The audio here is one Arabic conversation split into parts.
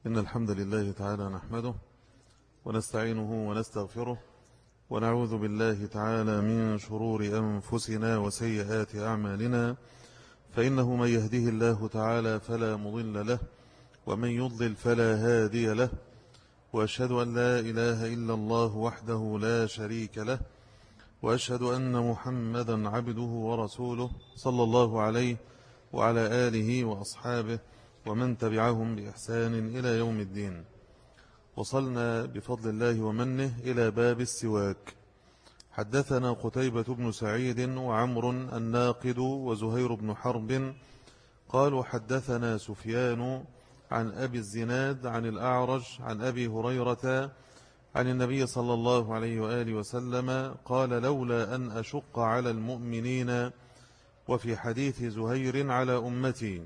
إن الحمد لله تعالى نحمده ونستعينه ونستغفره ونعوذ بالله تعالى من شرور أنفسنا وسيئات أعمالنا، فإنه من يهده الله تعالى فلا مضل له ومن يضلل فلا هادي له، وأشهد أن لا إله إلا الله وحده لا شريك له، وأشهد أن محمدا عبده ورسوله صلى الله عليه وعلى آله وأصحابه ومن تبعهم بإحسان إلى يوم الدين. وصلنا بفضل الله ومنه إلى باب السواك. حدثنا قتيبة بن سعيد وعمر الناقد وزهير بن حرب قالوا حدثنا سفيان عن أبي الزناد عن الأعرج عن أبي هريرة عن النبي صلى الله عليه وآله وسلم قال: لولا أن أشق على المؤمنين، وفي حديث زهير على أمتي،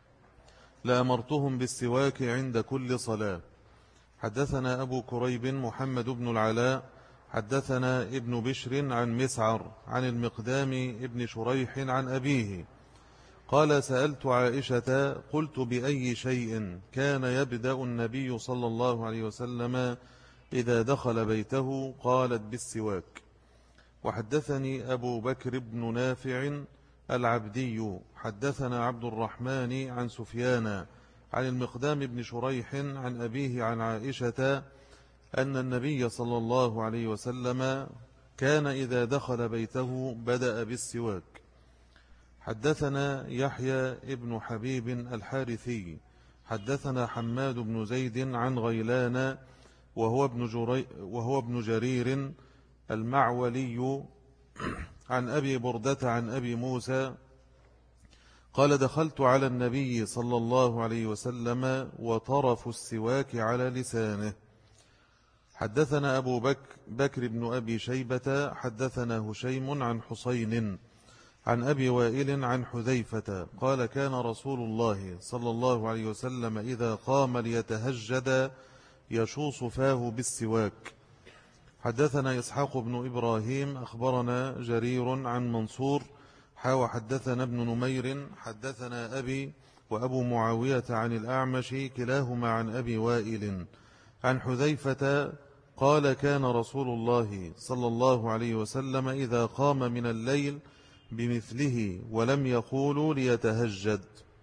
لأمرتهم بالسواك عند كل صلاة. حدثنا أبو كريب محمد بن العلاء حدثنا ابن بشر عن مسعر عن المقدام ابن شريح عن أبيه قال: سألت عائشة قلت: بأي شيء كان يبدأ النبي صلى الله عليه وسلم إذا دخل بيته؟ قالت: بالسواك. وحدثني أبو بكر بن نافع العبدي حدثنا عبد الرحمن عن سفيان عن المقدام بن شريح عن أبيه عن عائشة أن النبي صلى الله عليه وسلم كان إذا دخل بيته بدأ بالسواك. حدثنا يحيى ابن حبيب الحارثي حدثنا حماد بن زيد عن غيلان وهو ابن جرير المعولي عن أبي بردة عن أبي موسى قال: دخلت على النبي صلى الله عليه وسلم وطرف السواك على لسانه. حدثنا أبو بكر بن أبي شيبة حدثنا هشيم عن حسين عن أبي وائل عن حذيفة قال: كان رسول الله صلى الله عليه وسلم إذا قام ليتهجد يشوص فاه بالسواك. حدثنا إسحاق بن إبراهيم أخبرنا جرير عن منصور حدثنا ابن نمير حدثنا أبي وأبو معاوية عن الأعمش كلاهما عن أبي وائل عن حذيفة قال: كان رسول الله صلى الله عليه وسلم إذا قام من الليل بمثله ولم يقولوا ليتهجد.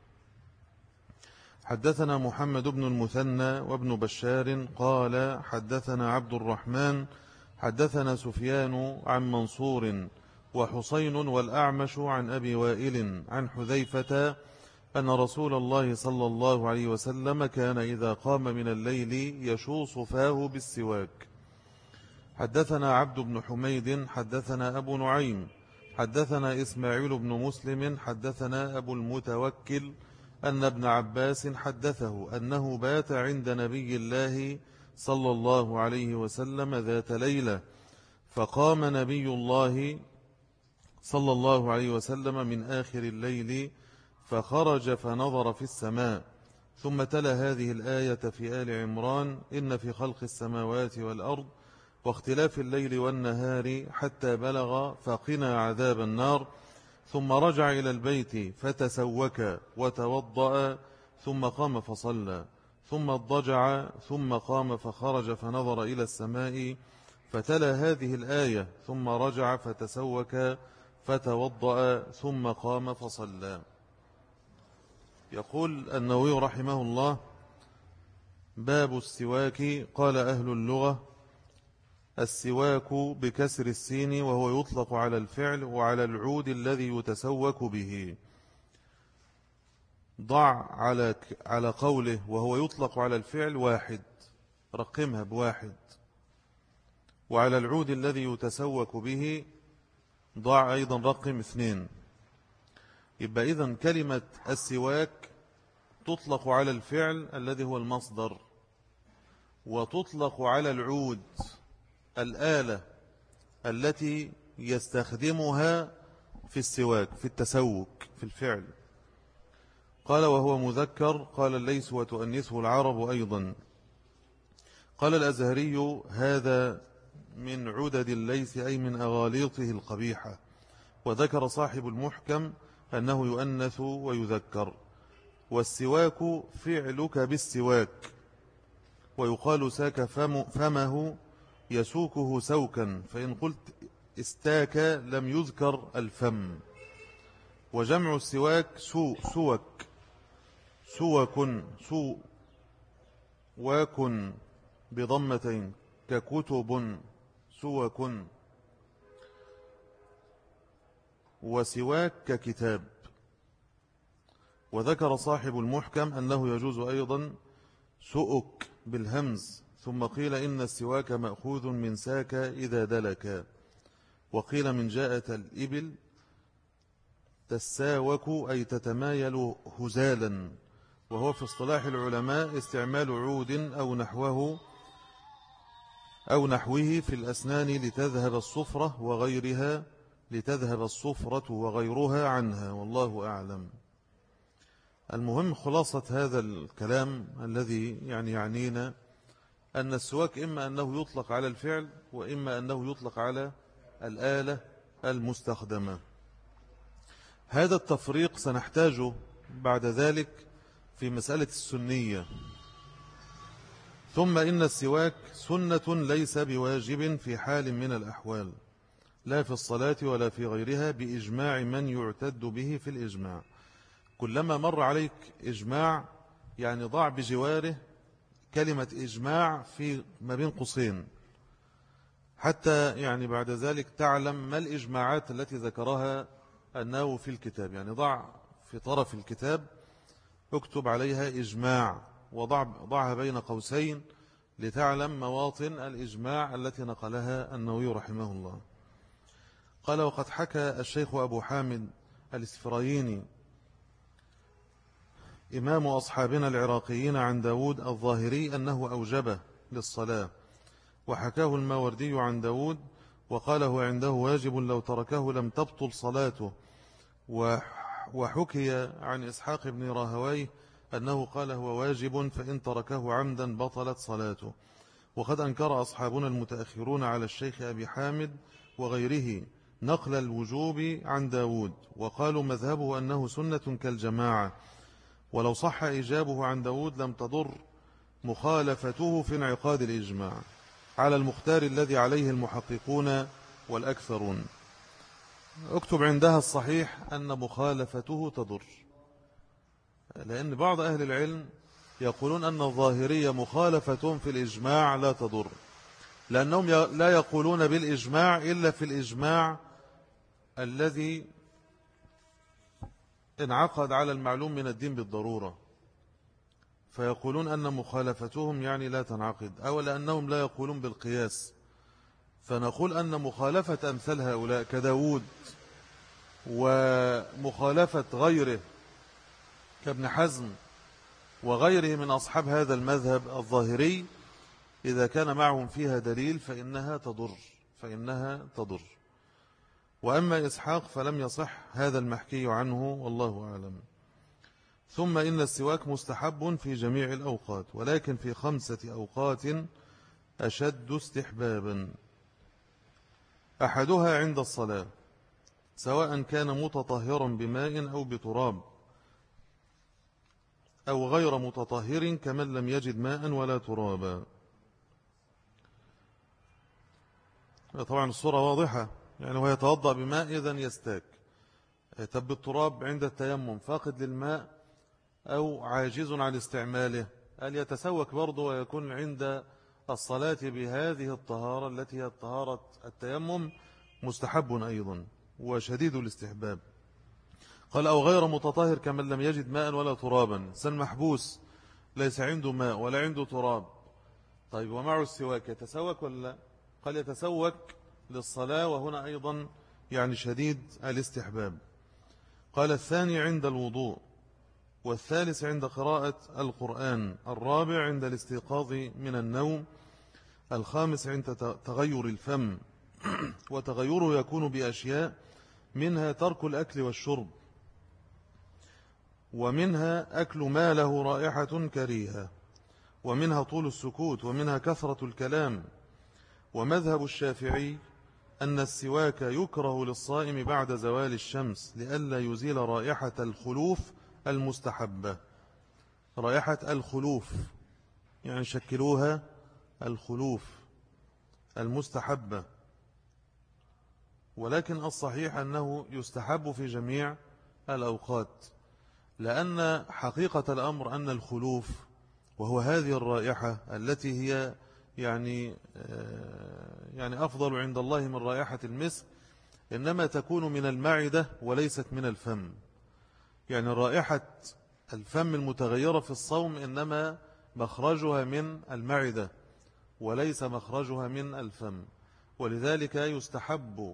حدثنا محمد بن المثنى وابن بشار قال: حدثنا عبد الرحمن حدثنا سفيان عن منصور وحسين والأعمش عن أبي وائل عن حذيفة أن رسول الله صلى الله عليه وسلم كان إذا قام من الليل يشوص فاه بالسواك. حدثنا عبد بن حميد حدثنا أبو نعيم حدثنا إسماعيل بن مسلم حدثنا أبو المتوكل أن ابن عباس حدثه أنه بات عند نبي الله صلى الله عليه وسلم ذات ليلة، فقام نبي الله صلى الله عليه وسلم من آخر الليل فخرج فنظر في السماء، ثم تلا هذه الآية في آل عمران: إن في خلق السماوات والأرض واختلاف الليل والنهار حتى بلغ فقنا عذاب النار. ثم رجع إلى البيت فتسوك وتوضأ ثم قام فصلى، ثم اضطجع ثم قام فخرج فنظر إلى السماء فتلا هذه الآية، ثم رجع فتسوك فتوضأ ثم قام فصلى. يقول النووي رحمه الله: باب السواك. قال أهل اللغة: السواك بكسر السين، وهو يطلق على الفعل وعلى العود الذي يتسوك به. ضع على قوله وهو يطلق على الفعل واحد، رقمها بواحد، وعلى العود الذي يتسوك به ضع أيضا رقم 2. يبقى إذن كلمة السواك تطلق على الفعل الذي هو المصدر، وتطلق على العود الآلة التي يستخدمها في السواك، في التسوك، في الفعل. قال: وهو مذكر. قال الليث: وتؤنثه العرب أيضا. قال الأزهري: هذا من عدد الليث، أي من أغاليطه القبيحة. وذكر صاحب المحكم أنه يؤنث ويذكر. والسواك فعلك بالسواك، ويقال ساك فمه يسوكه سوكا، فإن قلت استاك لم يذكر الفم. وجمع السواك سوك، سواك بضمتين ككتب سوك، وسواك ككتاب. وذكر صاحب المحكم أنه يجوز أيضا سؤك بالهمز، ثم قيل إن السواك مأخوذ من ساك إذا دلك، وقيل من جاءة الإبل تساوك أي تتمايل هزالا، وهو في اصطلاح العلماء استعمال عود أو نحوه في الأسنان لتذهب الصفرة وغيرها عنها، والله أعلم. المهم خلاصة هذا الكلام الذي يعنينا أن السواك إما أنه يطلق على الفعل، وإما أنه يطلق على الآلة المستخدمة. هذا التفريق سنحتاجه بعد ذلك في مسألة السنية. ثم إن السواك سنة ليس بواجب في حال من الأحوال، لا في الصلاة ولا في غيرها، بإجماع من يعتد به في الإجماع. كلما مر عليك إجماع يعني ضع بجواره كلمة إجماع في ما بين قوسين، حتى يعني بعد ذلك تعلم ما الإجماعات التي ذكرها النووي في الكتاب. يعني ضع في طرف الكتاب اكتب عليها إجماع، وضعها بين قوسين لتعلم مواطن الإجماع التي نقلها النووي رحمه الله. قال: وقد حكى الشيخ أبو حامد الإسفرايني إمام أصحابنا العراقيين عن داود الظاهري أنه أوجبه للصلاة، وحكاه الماوردي عن داود وقاله عنده واجب لو تركه لم تبطل صلاته. وحكي عن إسحاق بن راهويه أنه قال هو واجب فإن تركه عمدا بطلت صلاته. وقد أنكر أصحابنا المتأخرون على الشيخ أبي حامد وغيره نقل الوجوب عن داود، وقالوا مذهبه أنه سنة كالجماعة، ولو صح إجابه عن داود لم تضر مخالفته في انعقاد الإجماع على المختار الذي عليه المحققون والأكثرون. اكتب عندها الصحيح أن مخالفته تضر، لأن بعض أهل العلم يقولون أن الظاهرية مخالفتهم في الإجماع لا تضر، لأنهم لا يقولون بالإجماع إلا في الإجماع الذي انعقد على المعلوم من الدين بالضرورة، فيقولون أن مخالفتهم يعني لا تنعقد، أو لأنهم لا يقولون بالقياس. فنقول أن مخالفة أمثال هؤلاء كداود ومخالفة غيره كابن حزم وغيره من أصحاب هذا المذهب الظاهري إذا كان معهم فيها دليل فإنها تضر. وأما إسحاق فلم يصح هذا المحكي عنه والله أعلم. ثم إن السواك مستحب في جميع الأوقات، ولكن في 5 أوقات أشد استحبابا. أحدها عند الصلاة، سواء كان متطهرا بماء أو بتراب، أو غير متطهر كمن لم يجد ماء ولا ترابا. طبعا الصورة واضحة، يعني هو يتوضأ بماء إذن يستاك. طب بالتراب عند التيمم فاقد للماء أو عاجز عن استعماله، هل يتسوك برضه ويكون عند الصلاة بهذه الطهارة التي هي طهارة التيمم مستحب أيضا وشديد الاستحباب. قال: أو غير متطهر كمن لم يجد ماء ولا ترابا، إنسان محبوس ليس عنده ماء ولا عنده تراب، طيب ومعه السواك يتسوك ولا؟ قال: يتسوك للصلاة، وهنا أيضا يعني شديد الاستحباب. قال: الثاني عند الوضوء، والثالث عند قراءة القرآن، الرابع عند الاستيقاظ من النوم، الخامس عند تغير الفم، وتغيره يكون بأشياء، منها ترك الأكل والشرب، ومنها أكل ما له رائحة كريهة، ومنها طول السكوت، ومنها كثرة الكلام. ومذهب الشافعي أن السواك يكره للصائم بعد زوال الشمس لئلا يزيل رائحة الخلوف المستحبة. رائحة الخلوف يعني شكلوها الخلوف المستحبة، ولكن الصحيح أنه يستحب في جميع الأوقات، لأن حقيقة الأمر أن الخلوف وهو هذه الرائحة التي هي يعني أفضل عند الله من رائحة المسك، إنما تكون من المعدة وليست من الفم. يعني رائحة الفم المتغيرة في الصوم إنما مخرجها من المعدة وليس مخرجها من الفم، ولذلك يستحب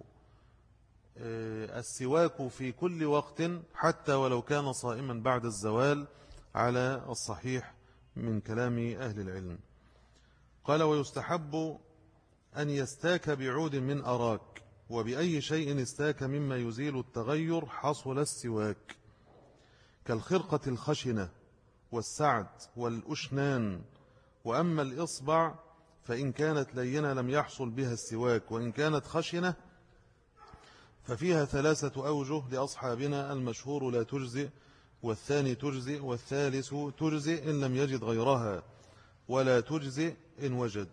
السواك في كل وقت حتى ولو كان صائما بعد الزوال على الصحيح من كلام أهل العلم. قال ويستحب أن يستاك بعود من أراك، وبأي شيء استاك مما يزيل التغير حصل السواك، كالخرقة الخشنة والسعد والأشنان. وأما الإصبع فإن كانت لينة لم يحصل بها السواك، وإن كانت خشنة ففيها 3 أوجه لأصحابنا: المشهور لا تجزئ، والثاني تجزئ، والثالث تجزئ إن لم يجد غيرها، ولا تجزئ إن وجد.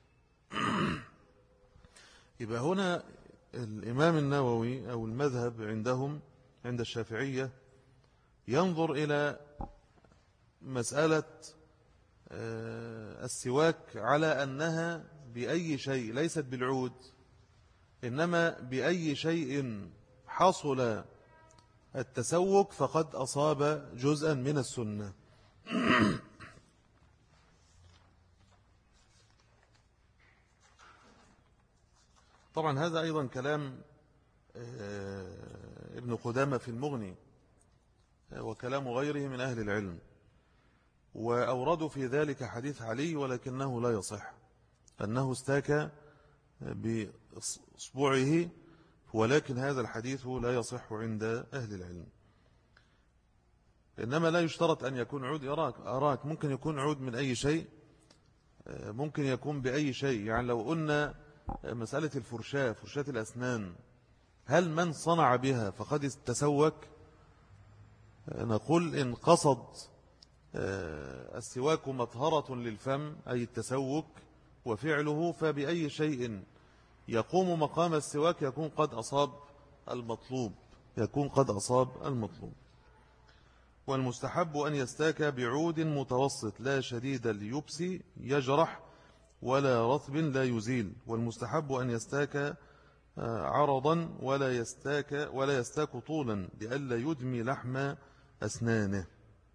يبقى هنا الإمام النووي أو المذهب عندهم عند الشافعية ينظر إلى مسألة السواك على أنها بأي شيء، ليست بالعود، إنما بأي شيء حصل التسوك فقد أصاب جزءا من السنة. طبعا هذا أيضا كلام ابن قدامة في المغني وكلام غيره من أهل العلم، وأوردوا في ذلك حديث علي ولكنه لا يصح، أنه استاك بإصبعه، ولكن هذا الحديث لا يصح عند أهل العلم. إنما لا يشترط أن يكون عود أراك، ممكن يكون عود من أي شيء، ممكن يكون بأي شيء. يعني لو قلنا مسألة الفرشاة، فرشاة الأسنان، هل من صنع بها فقد تسوك؟ نقول إن قصد السواك مطهرة للفم أي التسوك وفعله، فبأي شيء يقوم مقام السواك يكون قد أصاب المطلوب. والمستحب أن يستاك بعود متوسط لا شديد اليبس يجرح ولا رطب لا يزيل. والمستحب أن يستاك عرضا ولا يستاك طولا لئلا يدمي لحم أسنانه.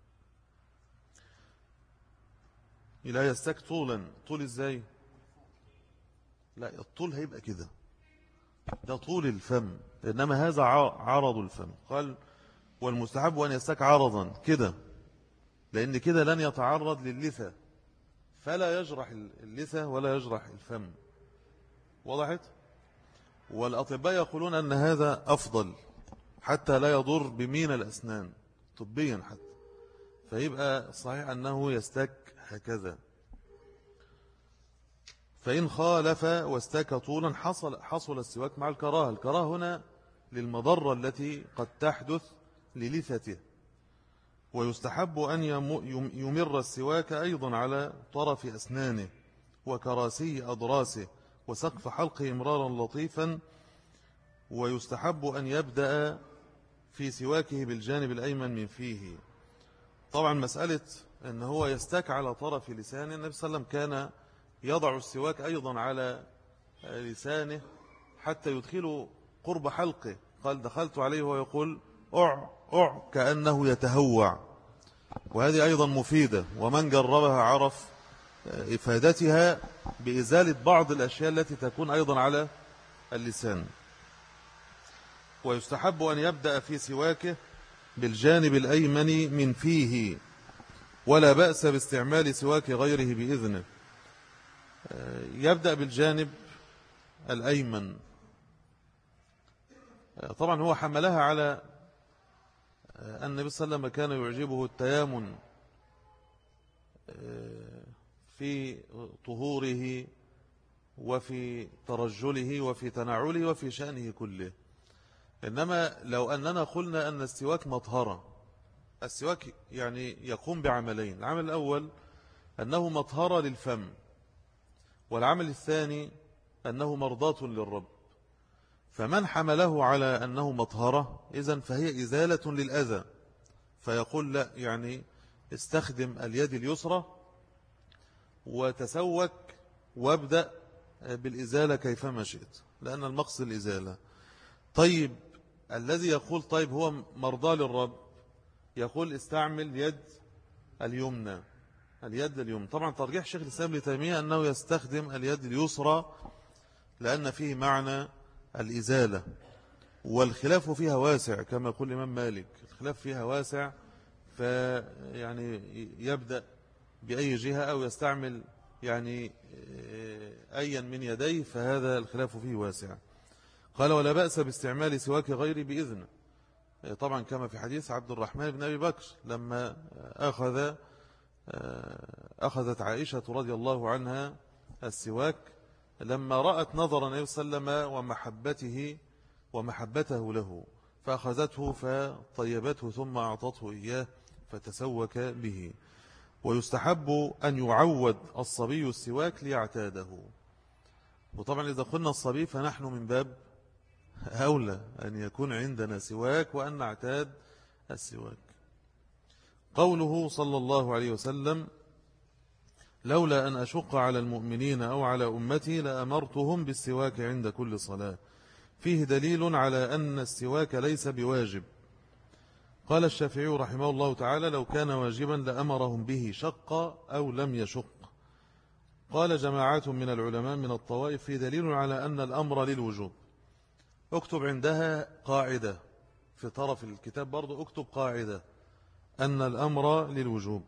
لا يستاك طولا، طول ازاي؟ لا، الطول هيبقى كده، ده طول الفم، إنما هذا عرض الفم. قال والمستحب أن يستاك عرضا كده، لأن كده لن يتعرض للثة، فلا يجرح اللثة ولا يجرح الفم. وضحت؟ والأطباء يقولون أن هذا أفضل حتى لا يضر بمين الأسنان طبيا حتى، فيبقى صحيح أنه يستاك هكذا. فإن خالف واستاك طولا حصل السواك مع الكراهة. الكراهة هنا للمضرة التي قد تحدث للثته. ويستحب أن يمر السواك أيضا على طرف أسنانه وكراسي أضراسه وسقف حلقه إمرارا لطيفا. ويستحب أن يبدأ في سواكه بالجانب الأيمن من فيه. طبعا مسألة أن هو يستاك على طرف لسانه، النبي صلى الله عليه وسلم كان يضع السواك أيضا على لسانه حتى يدخله قرب حلقه. قال دخلت عليه ويقول أع كأنه يتهوع. وهذه أيضا مفيدة، ومن جربها عرف إفادتها بإزالة بعض الأشياء التي تكون أيضا على اللسان. ويستحب أن يبدأ في سواكه بالجانب الأيمن من فيه، ولا بأس باستعمال سواك غيره بإذنه. يبدأ بالجانب الأيمن. طبعا هو حملها على أن النبي صلى الله عليه وسلم كان يعجبه التيامن في طهوره وفي ترجله وفي تنعله وفي شأنه كله. إنما لو أننا قلنا أن السواك مطهرة، السواك يعني يقوم بعملين. العمل الأول أنه مطهرة للفم، والعمل الثاني أنه مرضاة للرب. فمن حمله على أنه مطهرة إذن فهي إزالة للأذى، فيقول لا، يعني استخدم اليد اليسرى وتسوك وابدأ بالإزالة كيفما شئت، لأن المقصد الإزالة. طيب الذي يقول طيب هو مرضى للرب، يقول استعمل يد اليمنى، اليد اليمنى. طبعا ترجيح شيخ الإسلام ابن تيمية أنه يستخدم اليد اليسرى لأن فيه معنى الإزالة، والخلاف فيها واسع كما يقول الإمام مالك، الخلاف فيها واسع، فيعني يبدأ بأي جهة أو يستعمل يعني أيا من يديه، فهذا الخلاف فيه واسع. قال ولا بأس باستعمال سواك غيري بإذن، طبعا كما في حديث عبد الرحمن بن أبي بكر لما أخذت عائشة رضي الله عنها السواك لما رأت نظر النبي صلى الله عليه وسلم ومحبته له، فأخذته فطيبته ثم أعطته إياه فتسوك به. ويستحب أن يعود الصبي السواك ليعتاده، وطبعا إذا قلنا الصبي فنحن من باب أولى أن يكون عندنا سواك وأن نعتاد السواك. قوله صلى الله عليه وسلم لولا أن أشق على المؤمنين أو على أمتي لأمرتهم بالسواك عند كل صلاة، فيه دليل على أن السواك ليس بواجب. قال الشافعي رحمه الله تعالى لو كان واجبا لأمرهم به شق أو لم يشق. قال جماعات من العلماء من الطوائف في دليل على أن الأمر للوجوب. اكتب عندها قاعدة في طرف الكتاب، برضو اكتب قاعدة أن الأمر للوجوب،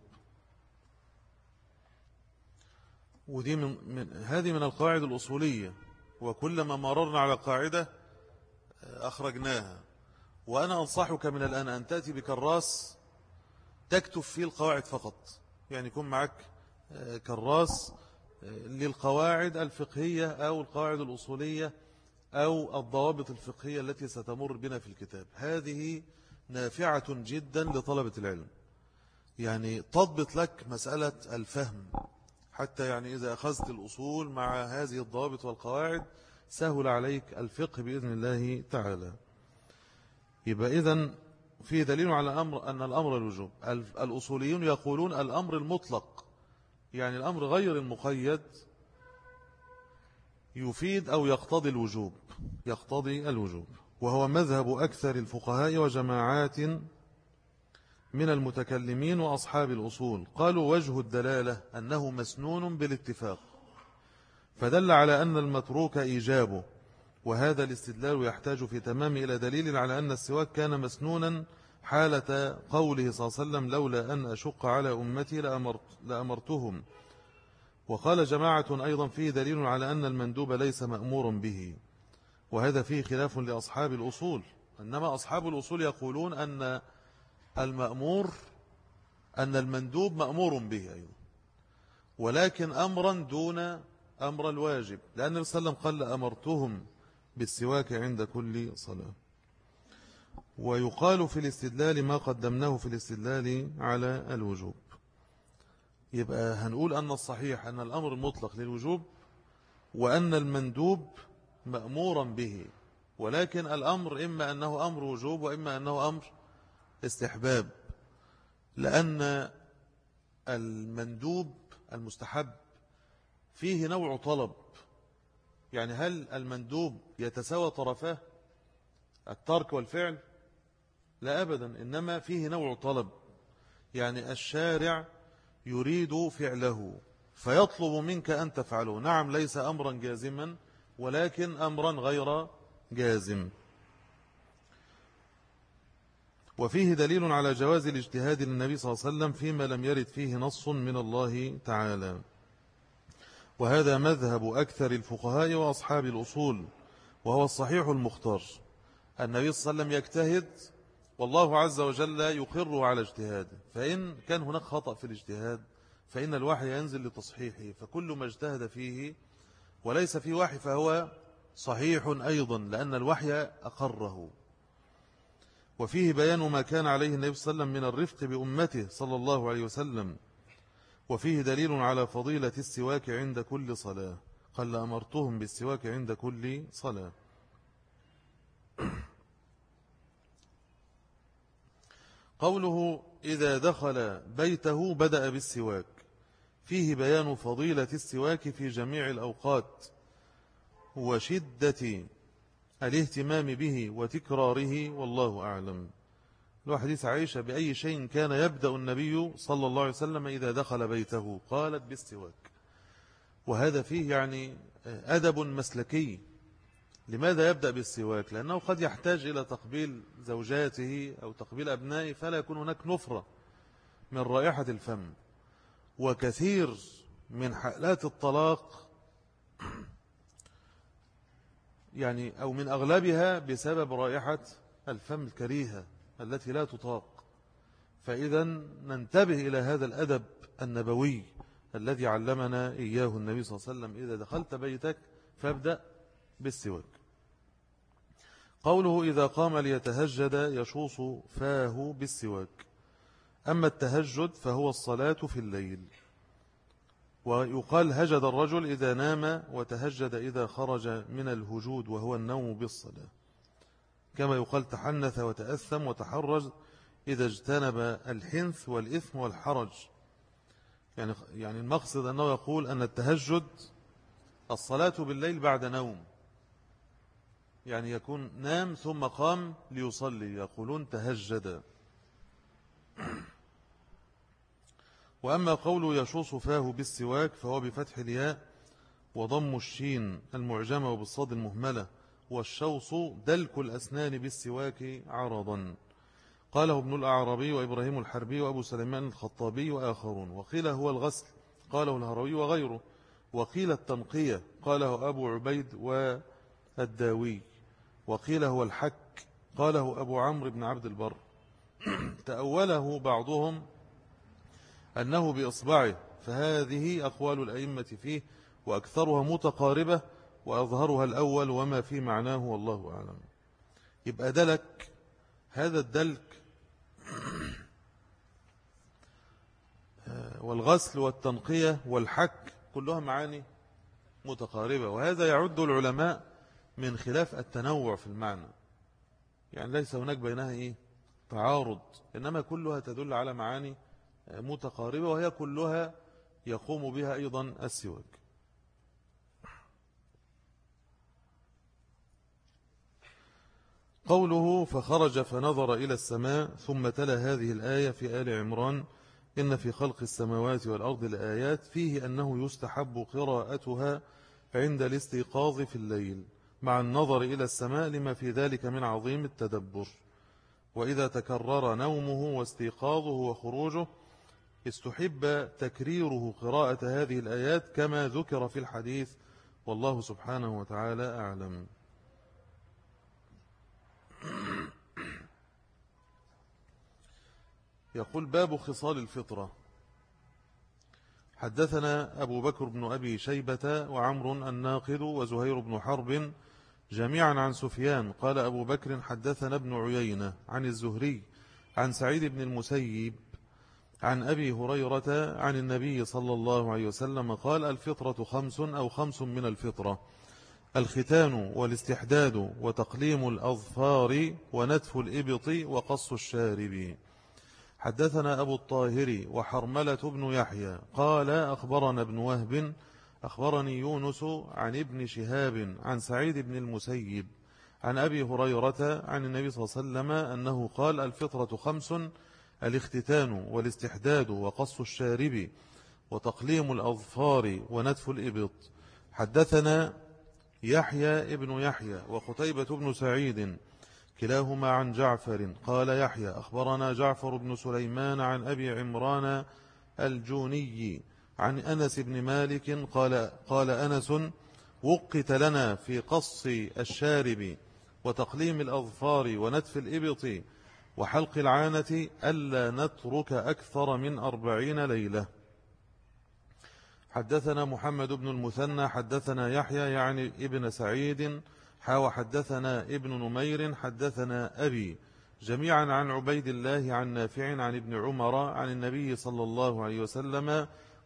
ودي هذه من القواعد الأصولية، وكلما مررنا على قاعدة أخرجناها. وأنا أنصحك من الآن أن تأتي بكراس تكتب فيه القواعد فقط، يعني يكون معك كراس للقواعد الفقهية أو القواعد الأصولية أو الضوابط الفقهية التي ستمر بنا في الكتاب. هذه نافعة جدا لطلبة العلم، يعني تضبط لك مسألة الفهم، حتى يعني إذا أخذت الأصول مع هذه الضوابط والقواعد سهل عليك الفقه بإذن الله تعالى. يبقى إذن في دليل على أن الأمر الوجوب. الأصوليون يقولون الأمر المطلق، يعني الأمر غير المقيد يفيد أو يقتضي الوجوب، يقتضي الوجوب، وهو مذهب أكثر الفقهاء وجماعات من المتكلمين وأصحاب الأصول. قالوا وجه الدلالة أنه مسنون بالاتفاق، فدل على أن المتروك إيجابه، وهذا الاستدلال يحتاج في تمام إلى دليل على أن السواك كان مسنونا حالة قوله صلى الله عليه وسلم لولا أن أشق على أمتي لأمرتهم. وقال جماعة أيضا فيه دليل على أن المندوب ليس مأمور به، وهذا فيه خلاف لأصحاب الأصول، إنما أصحاب الأصول يقولون أن المندوب مأمور به أيضا، ولكن أمرا دون أمر الواجب، لأن النبي صلى الله عليه وسلم قال لأمرتهم بالسواك عند كل صلاة. ويقال في الاستدلال ما قدمناه في الاستدلال على الوجوب. يبقى هنقول أن الصحيح أن الأمر المطلق للوجوب، وأن المندوب مأمورا به، ولكن الأمر إما أنه أمر وجوب وإما أنه أمر استحباب، لأن المندوب المستحب فيه نوع طلب، يعني هل المندوب يتساوى طرفاه الترك والفعل؟ لا أبدا، إنما فيه نوع طلب، يعني الشارع يريد فعله فيطلب منك أن تفعله. نعم ليس أمرا جازما، ولكن أمرا غير جازم. وفيه دليل على جواز الاجتهاد للنبي صلى الله عليه وسلم فيما لم يرد فيه نص من الله تعالى، وهذا مذهب أكثر الفقهاء وأصحاب الأصول، وهو الصحيح المختار. النبي صلى الله عليه وسلم يجتهد والله عز وجل يقر على اجتهاده، فإن كان هناك خطأ في الاجتهاد فإن الوحي ينزل لتصحيحه، فكل ما اجتهد فيه وليس فيه وحي فهو صحيح أيضا، لأن الوحي أقره. وفيه بيان ما كان عليه النبي صلى الله عليه وسلم من الرفق بأمته صلى الله عليه وسلم، وفيه دليل على فضيلة السواك عند كل صلاة، قال لأمرتهم بالسواك عند كل صلاة. قوله إذا دخل بيته بدأ بالسواك، فيه بيان فضيلة السواك في جميع الأوقات وشدة الاهتمام به وتكراره، والله أعلم. له حديث عائشة: بأي شيء كان يبدأ النبي صلى الله عليه وسلم إذا دخل بيته؟ قالت: بالسواك. وهذا فيه يعني أدب مسلكي. لماذا يبدأ بالسواك؟ لأنه قد يحتاج إلى تقبيل زوجاته أو تقبيل أبنائه، فلا يكون هناك نفرة من رائحة الفم. وكثير من حالات الطلاق يعني أو من أغلبها بسبب رائحة الفم الكريهة التي لا تطاق. فإذا ننتبه إلى هذا الأدب النبوي الذي علمنا إياه النبي صلى الله عليه وسلم: إذا دخلت بيتك فابدأ بالسواك. قوله إذا قام ليتهجد يشوص فاه بالسواك. أما التهجد فهو الصلاة في الليل، ويقال هجد الرجل إذا نام، وتهجد إذا خرج من الهجود وهو النوم بالصلاة، كما يقال تحنث وتأثم وتحرج إذا اجتنب الحنث والإثم والحرج. يعني المقصد أنه يقول أن التهجد الصلاة بالليل بعد نوم، يعني يكون نام ثم قام ليصلي، يقولون تهجد. وأما قوله يشوص فاه بالسواك فهو بفتح الياء وضم الشين المعجمة وبالصاد المهملة، والشوص دلك الأسنان بالسواك عرضا. قاله ابن الأعرابي وإبراهيم الحربي وأبو سليمان الخطابي وآخرون. وقيل هو الغسل، قاله الهروي وغيره. وقيل التنقية، قاله أبو عبيد والداوي. وقيل هو الحك، قاله أبو عمرو بن عبد البر. تأوله بعضهم أنه بإصبعه، فهذه أقوال الأئمة فيه، وأكثرها متقاربة، وأظهرها الأول وما في معناه والله أعلم. يبقى دلك، هذا الدلك والغسل والتنقية والحك كلها معاني متقاربة، وهذا يعد العلماء من خلاف التنوع في المعنى، يعني ليس هناك بينها تعارض، إنما كلها تدل على معاني متقاربة، وهي كلها يقوم بها أيضا السواك. قوله فخرج فنظر إلى السماء، ثم تلا هذه الآية في آل عمران: إن في خلق السماوات والأرض لآيات، فيه أنه يستحب قراءتها عند الاستيقاظ في الليل مع النظر إلى السماء، لما في ذلك من عظيم التدبر. وإذا تكرر نومه واستيقاظه وخروجه استحب تكريره قراءة هذه الآيات كما ذكر في الحديث، والله سبحانه وتعالى أعلم. يقول باب خصال الفطرة. حدثنا أبو بكر بن أبي شيبة وعمر الناقد وزهير بن حرب جميعا عن سفيان. قال أبو بكر حدثنا ابن عيينة عن الزهري عن سعيد بن المسيب عن أبي هريرة عن النبي صلى الله عليه وسلم قال: الفطرة 5 أو 5 من الفطرة: الختان والاستحداد وتقليم الأظفار ونتف الإبط وقص الشارب. حدثنا أبو الطاهر وحرملة بن يحيى قال أخبرنا ابن وهب أخبرني يونس عن ابن شهاب عن سعيد بن المسيب عن أبي هريرة عن النبي صلى الله عليه وسلم أنه قال: الفطرة 5: الاختتان والاستحداد وقص الشارب وتقليم الأظفار ونتف الإبط. حدثنا يحيى ابن يحيى وقتيبة بن سعيد كلاهما عن جعفر قال يحيى أخبرنا جعفر بن سليمان عن أبي عمران الجوني عن أنس بن مالك قال أنس: وقت لنا في قص الشارب وتقليم الأظفار ونتف الإبط وحلق العانة ألا نترك أكثر من 40 ليلة. حدثنا محمد بن المثنى حدثنا يحيى يعني ابن سعيد حدثنا ابن نمير حدثنا أبي جميعا عن عبيد الله عن نافع عن ابن عمر عن النبي صلى الله عليه وسلم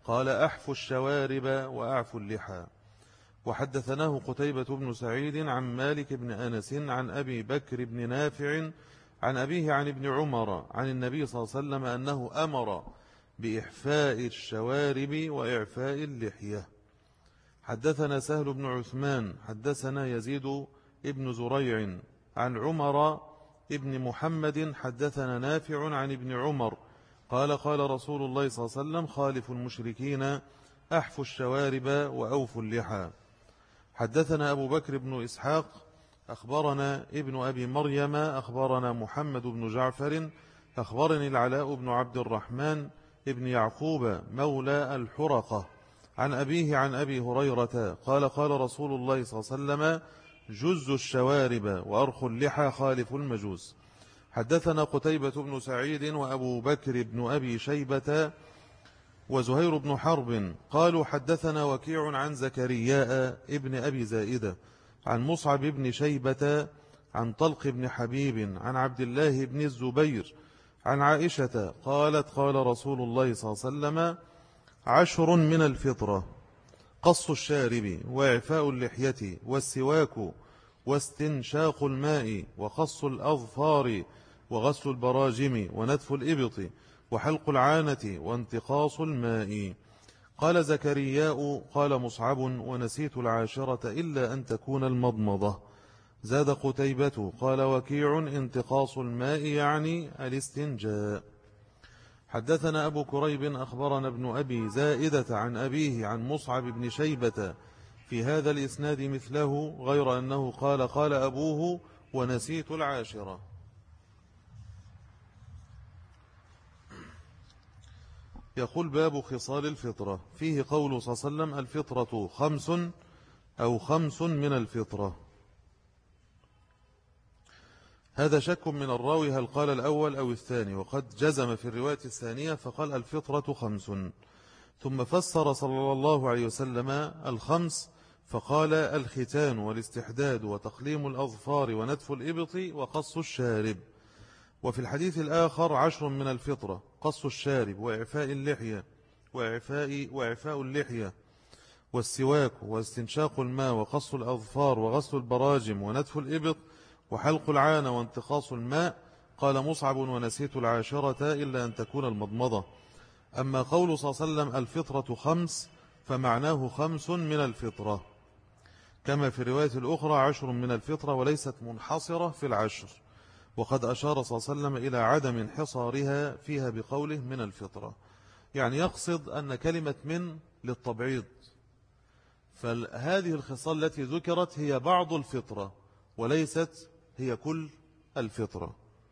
قال أحفوا الشوارب وأعفوا اللحى. وحدثناه قتيبة بن سعيد عن مالك بن أنس عن أبي بكر بن نافع عن أبيه عن ابن عمر عن النبي صلى الله عليه وسلم أنه أمر بإحفاء الشوارب وإعفاء اللحية. حدثنا سهل بن عثمان حدثنا يزيد ابن زريع عن عمر ابن محمد حدثنا نافع عن ابن عمر قال قال رسول الله صلى الله عليه وسلم خالف المشركين أحفوا الشوارب وأوفوا اللحى. حدثنا أبو بكر بن إسحاق أخبرنا ابن أبي مريم أخبرنا محمد بن جعفر أخبرني العلاء بن عبد الرحمن ابن يعقوب مولى الحرقة عن أبيه عن أبي هريرة قال قال رسول الله صلى الله عليه وسلم جز الشوارب وأرخوا اللحى خالف المجوس. حدثنا قتيبة بن سعيد وأبو بكر بن أبي شيبة وزهير بن حرب قالوا حدثنا وكيع عن زكرياء ابن أبي زائدة عن مصعب بن شيبة عن طلق بن حبيب عن عبد الله بن الزبير عن عائشة قالت قال رسول الله صلى الله عليه وسلم 10 من الفطرة قص الشارب وإعفاء اللحية والسواك واستنشاق الماء وقص الأظفار وغسل البراجم ونتف الإبط وحلق العانة وانتقاص الماء. قال زكرياء قال مصعب ونسيت العاشرة إلا أن تكون المضمضة. زاد قتيبة قال وكيع انتقاص الماء يعني الاستنجاء. حدثنا أبو كريب أخبرنا ابن أبي زائدة عن أبيه عن مصعب بن شيبة في هذا الإسناد مثله غير أنه قال قال أبوه ونسيت العاشرة. يقول باب خصال الفطرة فيه قول صلى الله عليه وسلم الفطرة 5 أو 5 من الفطرة. هذا شك من الراوي هل قال الأول أو الثاني وقد جزم في الرواية الثانية فقال الفطرة 5 ثم فسر صلى الله عليه وسلم 5 فقال الختان والاستحداد وتقليم الأظفار ونتف الإبط وقص الشارب. وفي الحديث الآخر 10 من الفطرة قص الشارب وإعفاء اللحية وإعفاء اللحية والسواك واستنشاق الماء وقص الأظفار وغسل البراجم ونتف الإبط وحلق العانة وانتقاص الماء. قال مصعب ونسيت العاشرة إلا أن تكون المضمضة. أما قول صلى الله عليه وسلم الفطرة 5 فمعناه 5 من الفطرة كما في الرواية الأخرى 10 من الفطرة وليست منحصرة في 10 وقد أشار صلى الله عليه وسلم إلى عدم انحصارها فيها بقوله من الفطرة يعني يقصد أن كلمة من للتبعيض فهذه الخصال التي ذكرت هي بعض الفطرة وليست هي كل الفطرة.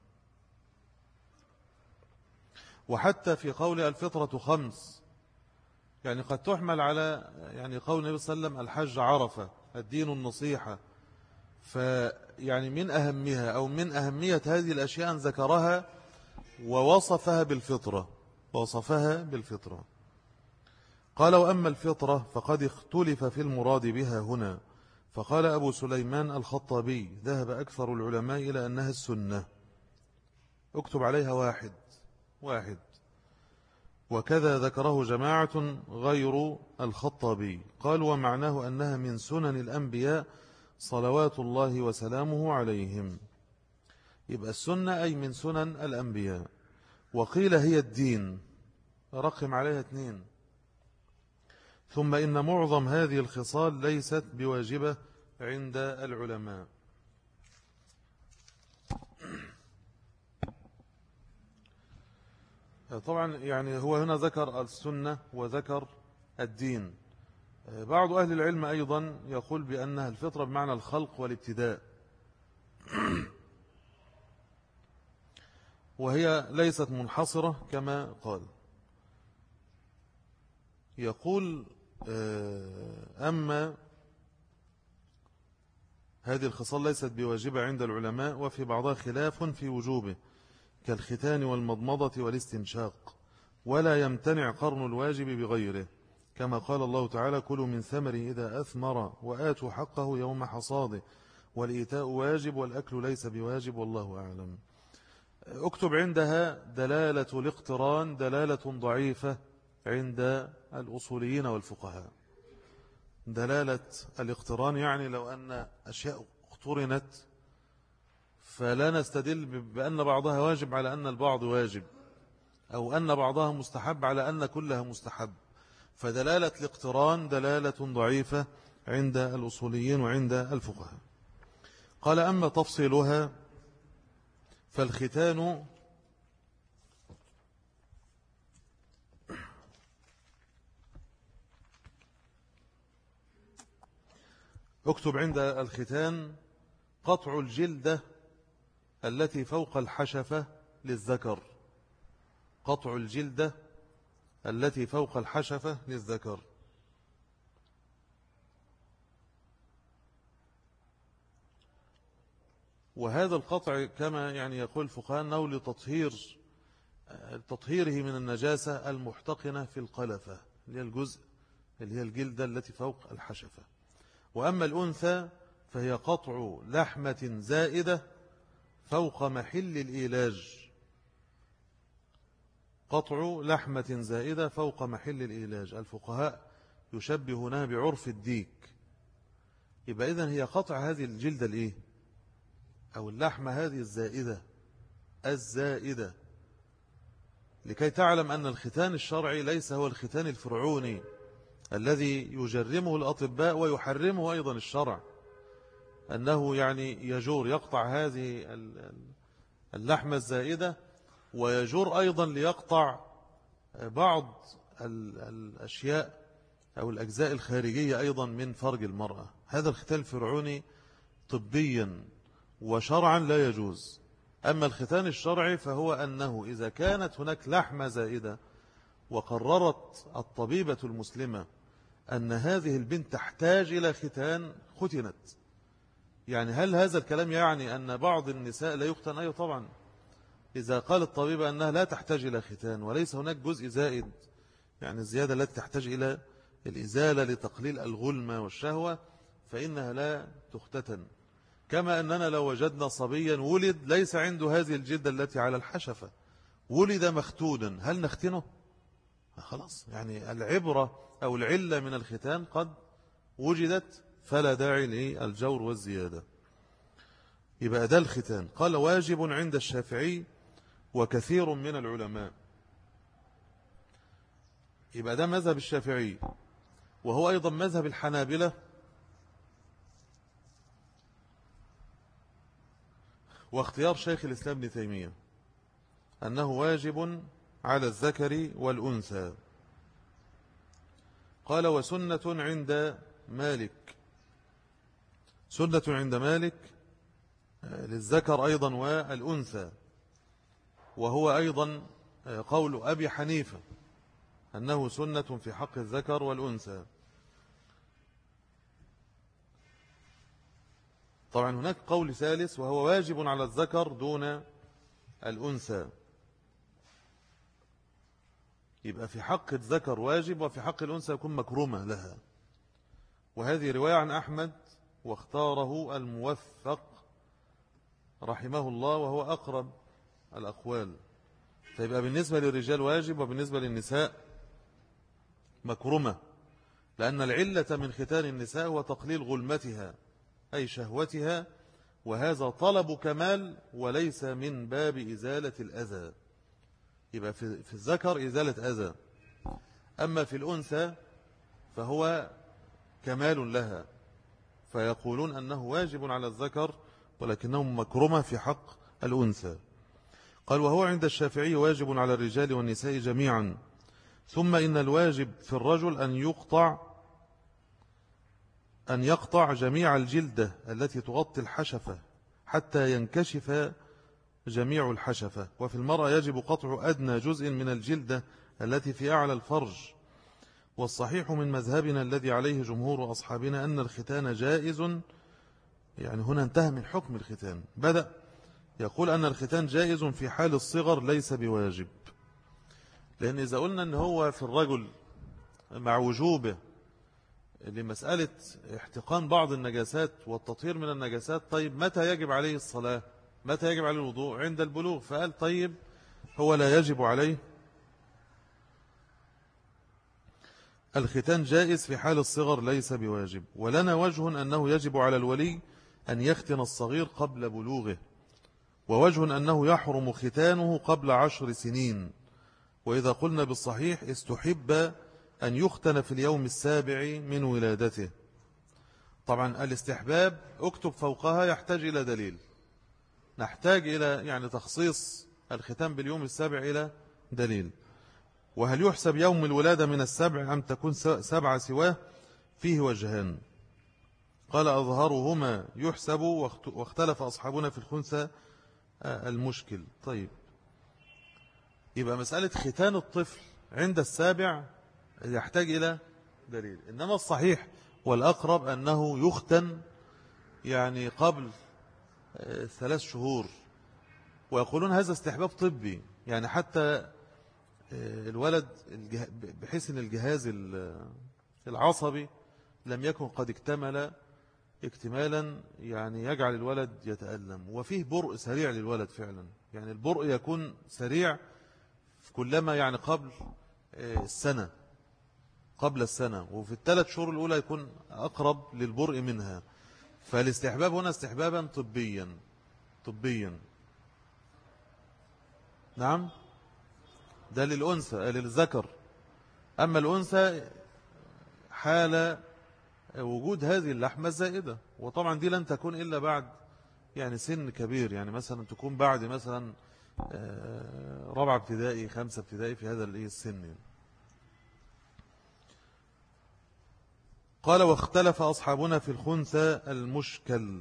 وحتى في قول الفطرة 5 يعني قد تحمل على يعني قول النبي صلى الله عليه وسلم الحج عرفة الدين النصيحة فيعني من أهمها أو من أهمية هذه الأشياء أن ذكرها ووصفها بالفطرة. قال وأما الفطرة فقد اختلف في المراد بها هنا فقال أبو سليمان الخطابي ذهب أكثر العلماء إلى أنها السنة اكتب عليها واحد وكذا ذكره جماعة غير الخطابي قال ومعناه أنها من سنن الأنبياء صلوات الله وسلامه عليهم. يبقى السنة أي من سنن الأنبياء. وقيل هي الدين رقم عليها 2. ثم إن معظم هذه الخصال ليست بواجبة عند العلماء. طبعا يعني هو هنا ذكر السنة وذكر الدين. بعض أهل العلم أيضا يقول بأنها الفطرة بمعنى الخلق والابتداء وهي ليست منحصرة كما قال. يقول أما هذه الخصال ليست بواجبة عند العلماء وفي بعضها خلاف في وجوبه كالختان والمضمضة والاستنشاق ولا يمتنع قرن الواجب بغيره كما قال الله تعالى كلوا من ثمره إذا أثمر وآتوا حقه يوم حصاده والإيتاء واجب والأكل ليس بواجب والله أعلم. اكتب عندها دلالة الاقتران دلالة ضعيفة عند الأصوليين والفقهاء. دلالة الاقتران يعني لو أن أشياء اقترنت فلا نستدل بأن بعضها واجب على أن البعض واجب، أو أن بعضها مستحب على أن كلها مستحب. فدلالة الاقتران دلالة ضعيفة عند الأصوليين وعند الفقهاء. قال أما تفصيلها فالختان اكتب عند الختان قطع الجلدة التي فوق الحشفة للذكر. قطع الجلدة التي فوق الحشفة للذكر. وهذا القطع كما يعني يقول الفقهاء أنه لتطهيره من النجاسة المحتقنة في القلفة، اللي هي الجزء اللي هي الجلدة التي فوق الحشفة. وأما الأنثى فهي قطع لحمة زائدة فوق محل الإيلاج. قطع لحمة زائدة فوق محل الإيلاج. الفقهاء يشبهونها بعرف الديك. يبقى إذن هي قطع هذه الجلدة الإيه؟ أو اللحمة هذه الزائدة لكي تعلم أن الختان الشرعي ليس هو الختان الفرعوني الذي يجرمه الأطباء ويحرمه أيضا الشرع، أنه يعني يجور يقطع هذه اللحمة الزائدة ويجور أيضا ليقطع بعض الأشياء أو الأجزاء الخارجية أيضا من فرج المرأة. هذا الختان الفرعوني طبيا وشرعا لا يجوز. أما الختان الشرعي فهو أنه إذا كانت هناك لحمة زائدة وقررت الطبيبة المسلمة أن هذه البنت تحتاج إلى ختان ختنت. يعني هل هذا الكلام يعني أن بعض النساء لا يختن؟ أيوة طبعا. إذا قال الطبيبة أنها لا تحتاج إلى ختان وليس هناك جزء زائد، يعني الزيادة التي تحتاج إلى الإزالة لتقليل الغلمة والشهوة، فإنها لا تختتن. كما أننا لو وجدنا صبيا ولد ليس عنده هذه الجلدة التي على الحشفة، ولد مختونا، هل نختنه؟ خلاص، يعني العبرة أو العلة من الختان قد وجدت، فلا داعي للجور والزيادة. يبقى ده الختان. قال واجب عند الشافعي وكثير من العلماء. يبقى ده مذهب الشافعي، وهو أيضا مذهب الحنابلة واختيار شيخ الإسلام ابن تيمية أنه واجب على الذكر والأنثى. قال وسنة عند مالك. سنة عند مالك للذكر أيضا والأنثى، وهو أيضا قول أبي حنيفة أنه سنة في حق الذكر والأنثى. طبعا هناك قول ثالث وهو واجب على الذكر دون الأنثى. يبقى في حق الذكر واجب وفي حق الأنثى يكون مكرمة لها. وهذه رواية عن أحمد واختاره الموفق رحمه الله وهو أقرب الأقوال. فيبقى بالنسبة للرجال واجب وبالنسبة للنساء مكرمة، لأن العلة من ختان النساء هو تقليل غلمتها أي شهوتها، وهذا طلب كمال وليس من باب إزالة الأذى. يبقى في الذكر إزالة أذى، أما في الأنثى فهو كمال لها، فيقولون أنه واجب على الذكر ولكنه مكرمة في حق الأنثى. قال وهو عند الشافعي واجب على الرجال والنساء جميعا. ثم إن الواجب في الرجل أن يقطع جميع الجلدة التي تغطي الحشفة حتى ينكشف جميع الحشفة. وفي المرأة يجب قطع أدنى جزء من الجلدة التي في أعلى الفرج. والصحيح من مذهبنا الذي عليه جمهور أصحابنا أن الختان جائز. يعني هنا انتهى من حكم الختان، بدأ يقول أن الختان جائز في حال الصغر ليس بواجب. لأن إذا قلنا أن هو في الرجل مع وجوبه لمسألة احتقان بعض النجاسات والتطهير من النجاسات، طيب متى يجب عليه الصلاة؟ متى يجب عليه الوضوء؟ عند البلوغ. فقال طيب هو لا يجب عليه الختان جائز في حال الصغر ليس بواجب. ولنا وجه أنه يجب على الولي أن يختن الصغير قبل بلوغه، ووجه أنه يحرم ختانه قبل 10 سنين. وإذا قلنا بالصحيح استحب أن يختن في اليوم السابع من ولادته. طبعا الاستحباب اكتب فوقها يحتاج إلى دليل، نحتاج إلى يعني تخصيص الختان باليوم السابع إلى دليل. وهل يحسب يوم الولادة من السبع أم تكون 7 سواه؟ فيه وجهان. قال أظهرهما يحسب، واختلف أصحابنا في الخنثى المشكل. طيب، يبقى مسألة ختان الطفل عند السابع يحتاج إلى دليل، إنما الصحيح والأقرب أنه يختن يعني قبل 3 شهور. ويقولون هذا استحباب طبي، يعني حتى الولد بحيث أن الجهاز العصبي لم يكن قد اكتمل اكتمالا يعني يجعل الولد يتألم. وفيه برء سريع للولد فعلا، يعني البرء يكون سريع كلما يعني قبل السنة، وفي ال3 شهور الأولى يكون أقرب للبرء منها. فالاستحباب هنا استحبابا طبيا. نعم، ده للأنثى للذكر. أما الأنثى حال وجود هذه اللحمة الزائدة، وطبعا دي لن تكون إلا بعد يعني سن كبير، يعني مثلا تكون بعد مثلا 4 ابتدائي 5 ابتدائي في هذا السن. قال واختلف أصحابنا في الخنثى المشكل،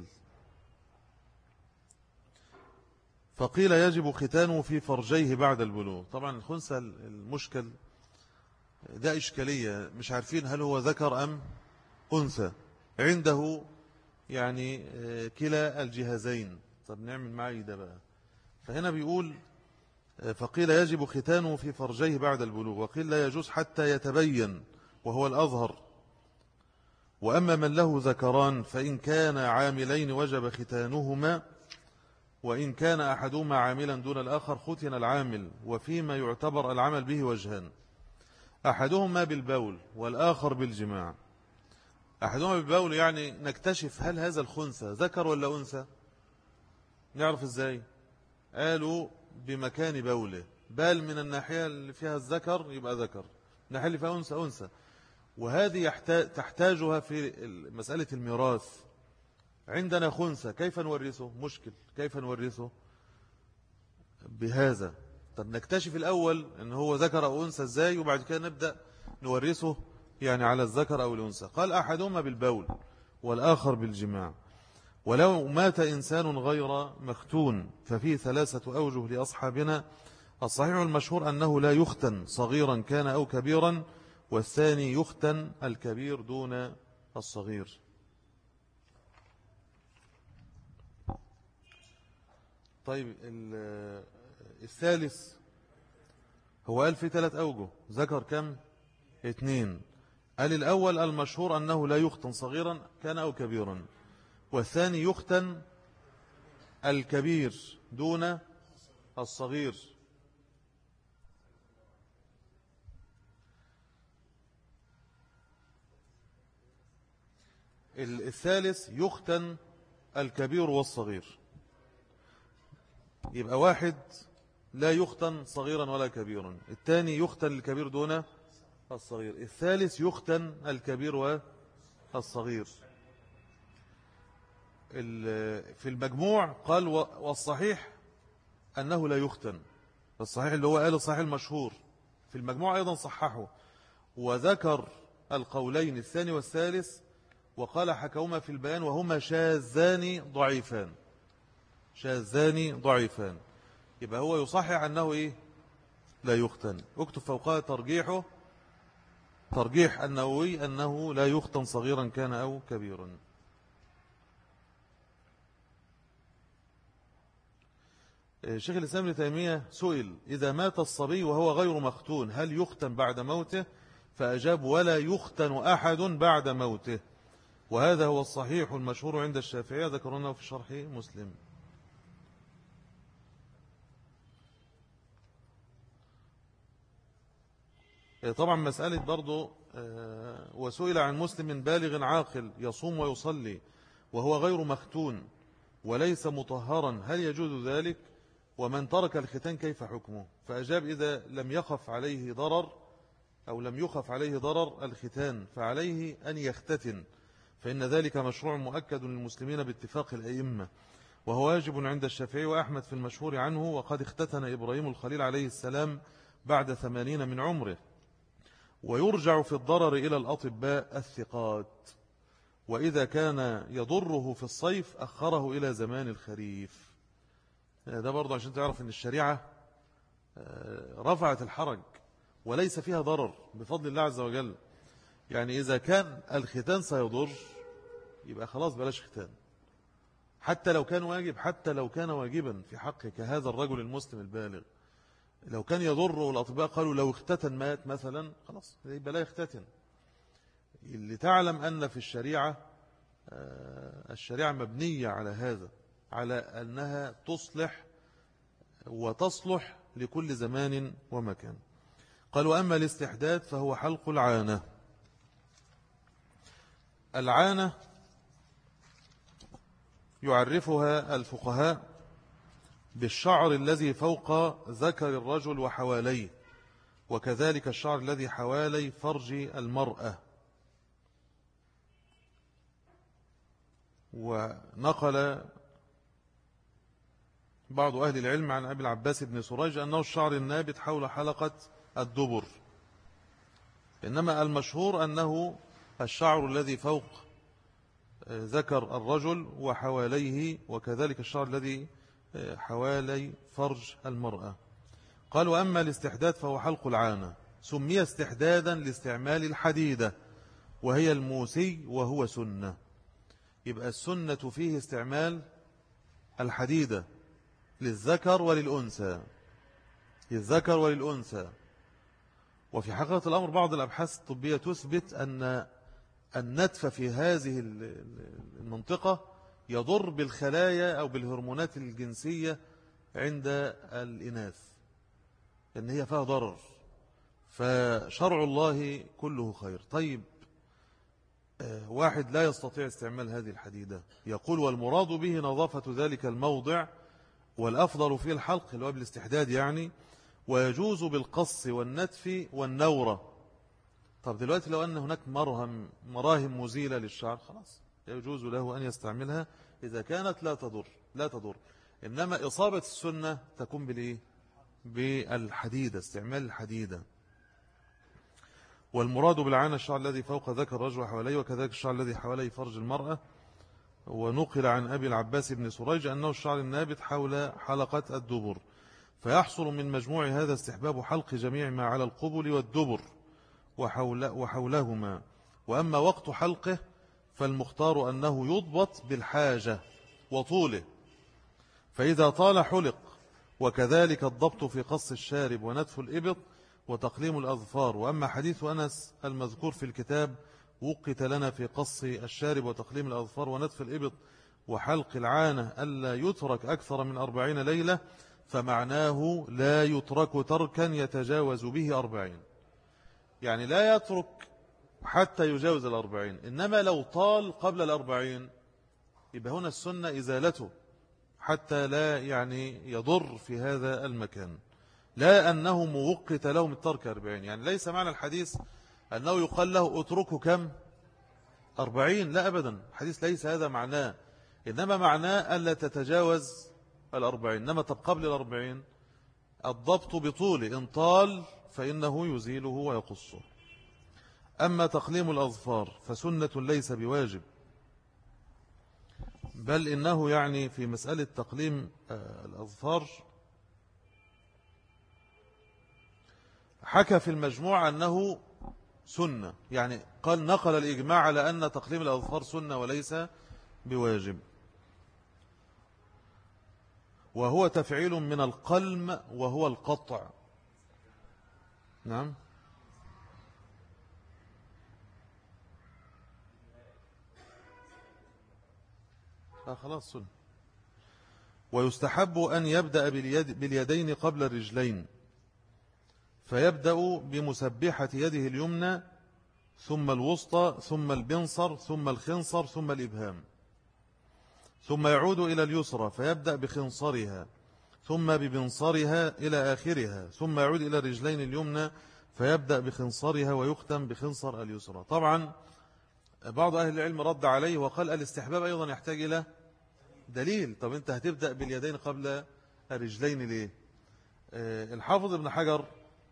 فقيل يجب ختانه في فرجيه بعد البلوغ. طبعا الخنثى المشكل ده إشكالية، مش عارفين هل هو ذكر أم أنثى، عنده يعني كلا الجهازين. طب نعمل معي ده بقى. فهنا بيقول فقيل يجب ختانه في فرجيه بعد البلوغ، وقيل لا يجوز حتى يتبين وهو الأظهر. وأما من له ذكران فإن كان عاملين وجب ختانهما، وإن كان أحدهما عاملا دون الآخر ختن العامل. وفيما يعتبر العمل به وجهان، أحدهما بالبول والآخر بالجماع. أحدهما بالبول يعني نكتشف هل هذا الخنثى ذكر ولا أنثى. نعرف إزاي؟ قالوا بمكان بوله، بال من الناحية اللي فيها الذكر يبقى ذكر، الناحية اللي فيها أنثى أنثى. وهذه تحتاجها في مسألة الميراث. عندنا خنثى كيف نورثه؟ مشكل، كيف نورثه بهذا؟ طب نكتشف الأول أن هو ذكر أو أنثى إزاي، وبعد كده نبدأ نورثه يعني على الذكر أو الأنثى. قال أحدهما بالبول والآخر بالجماع. ولو مات إنسان غير مختون ففيه 3 أوجه لأصحابنا. الصحيح المشهور أنه لا يختن صغيرا كان أو كبيرا، والثاني يختن الكبير دون الصغير. طيب الثالث هو قال في 3 أوجه، ذكر كم؟ 2. قال الأول المشهور أنه لا يختن صغيرا كان أو كبيرا، والثاني يختن الكبير دون الصغير. الثالث يختن الكبير والصغير. يبقى واحد لا يختن صغيرا ولا كبيرا، الثاني يختن الكبير دون الصغير، الثالث يختن الكبير والصغير. في المجموع قال والصحيح أنه لا يختن. الصحيح اللي هو قال الصحيح المشهور، في المجموع أيضا صححه وذكر القولين الثاني والثالث، وقال حكوما في البيان وهما شاذان ضعيفان. يبقى هو يصحح أنه إيه؟ لا يختن. اكتب فوقها ترجيحه، ترجيح النووي أنه لا يختن صغيرا كان أو كبيرا. شيخ الإسلام ابن تيمية سئل إذا مات الصبي وهو غير مختون هل يختن بعد موته؟ فأجاب ولا يختن أحد بعد موته، وهذا هو الصحيح المشهور عند الشافعية، ذكرونه في شرح مسلم. طبعا مسألة برضو وسئل عن مسلم بالغ عاقل يصوم ويصلي وهو غير مختون وليس مطهرا هل يجوز ذلك؟ ومن ترك الختان كيف حكمه؟ فأجاب إذا لم يخف عليه ضرر أو لم يخف عليه ضرر الختان فعليه أن يختتن، فإن ذلك مشروع مؤكد للمسلمين باتفاق الأئمة، وهو واجب عند الشافعي وأحمد في المشهور عنه. وقد اختتن إبراهيم الخليل عليه السلام بعد 80 من عمره. ويرجع في الضرر إلى الأطباء الثقات، وإذا كان يضره في الصيف أخره إلى زمان الخريف. ده برضه عشان تعرف أن الشريعة رفعت الحرج وليس فيها ضرر بفضل الله عز وجل. يعني إذا كان الختان سيضر يبقى خلاص بلاش ختان، حتى لو كان واجب، حتى لو كان واجبا في حقك هذا الرجل المسلم البالغ، لو كان يضر والأطباء قالوا لو اختتن مات مثلا خلاص يبقى لا يختتن. اللي تعلم أن في الشريعة مبنية على هذا، على أنها تصلح وتصلح لكل زمان ومكان. قال وأما الاستحداد فهو حلق العانة. العانة يعرفها الفقهاء بالشعر الذي فوق ذكر الرجل وحواليه، وكذلك الشعر الذي حوالي فرج المرأة. ونقل بعض أهل العلم عن أبي العباس بن سريج أنه الشعر النابت حول حلقة الدبر، إنما المشهور أنه الشعر الذي فوق ذكر الرجل وحواليه، وكذلك الشعر الذي حوالي فرج المرأة. قال وأما الاستحداد فهو حلق العانة، سمي استحدادا لاستعمال الحديدة وهي الموسي وهو سنة. يبقى السنة فيه استعمال الحديدة للذكر وللأنثى، للذكر وللأنثى. وفي حقيقة الأمر بعض الأبحاث الطبية تثبت أن النتف في هذه المنطقة يضر بالخلايا أو بالهرمونات الجنسية عند الإناث، لأن هي فيها ضرر. فشرع الله كله خير. طيب واحد لا يستطيع استعمال هذه الحديدة، يقول والمراد به نظافة ذلك الموضع، والأفضل فيه الحلق اللي هو بالاستحداد يعني، ويجوز بالقص والنتف والنورة. طب دلوقتي لو أن هناك مراهم مزيلة للشعر خلاص يجوز له أن يستعملها إذا كانت لا تضر. إنما إصابة السنة تكون بالإيه؟ بالحديدة، استعمال الحديدة. والمراد بالعانة الشعر الذي فوق ذكر الرجل وحواليه، وكذلك الشعر الذي حواليه فرج المرأة. ونقل عن أبي العباس بن سريج أنه الشعر النابت حول حلقة الدبر. فيحصل من مجموع هذا استحباب حلق جميع ما على القبل والدبر وحولهما. وأما وقت حلقه فالمختار أنه يضبط بالحاجة وطوله، فإذا طال حلق. وكذلك الضبط في قص الشارب ونتف الإبط وتقليم الأظفار. وأما حديث أنس المذكور في الكتاب وقت لنا في قص الشارب وتقليم الأظفار ونتف الإبط وحلق العانة ألا يترك أكثر من 40 ليلة، فمعناه لا يترك تركا يتجاوز به 40، يعني لا يترك حتى يجاوز 40. إنما لو طال قبل 40 يبقى هنا السنة إزالته حتى لا يعني يضر في هذا المكان، لا أنه موقت لهم الترك 40. يعني ليس معنى الحديث أنه يقال له اتركه كم 40، لا أبدا، الحديث ليس هذا معناه، إنما معناه ألا تتجاوز 40. إنما طب قبل 40 الضبط بطول، إن طال فإنه يزيله ويقصه. أما تقليم الأظفار فسنة ليس بواجب، بل إنه يعني في مسألة تقليم الأظفار حكى في المجموع أنه سنة، يعني قال نقل الإجماع على أن تقليم الأظفار سنة وليس بواجب، وهو تفعيل من القلم وهو القطع. نعم خلاص سنة. ويستحب أن يبدأ باليدين قبل الرجلين، فيبدأ بمسبحة يده اليمنى ثم الوسطى ثم البنصر ثم الخنصر ثم الإبهام، ثم يعود إلى اليسرى فيبدأ بخنصرها ثم ببنصرها إلى آخرها، ثم يعود إلى الرجلين اليمنى فيبدأ بخنصرها ويختم بخنصر اليسرى. طبعا بعض أهل العلم رد عليه وقال الاستحباب أيضا يحتاج إلى دليل. طب أنت هتبدأ باليدين قبل الرجلين ليه؟ الحافظ ابن حجر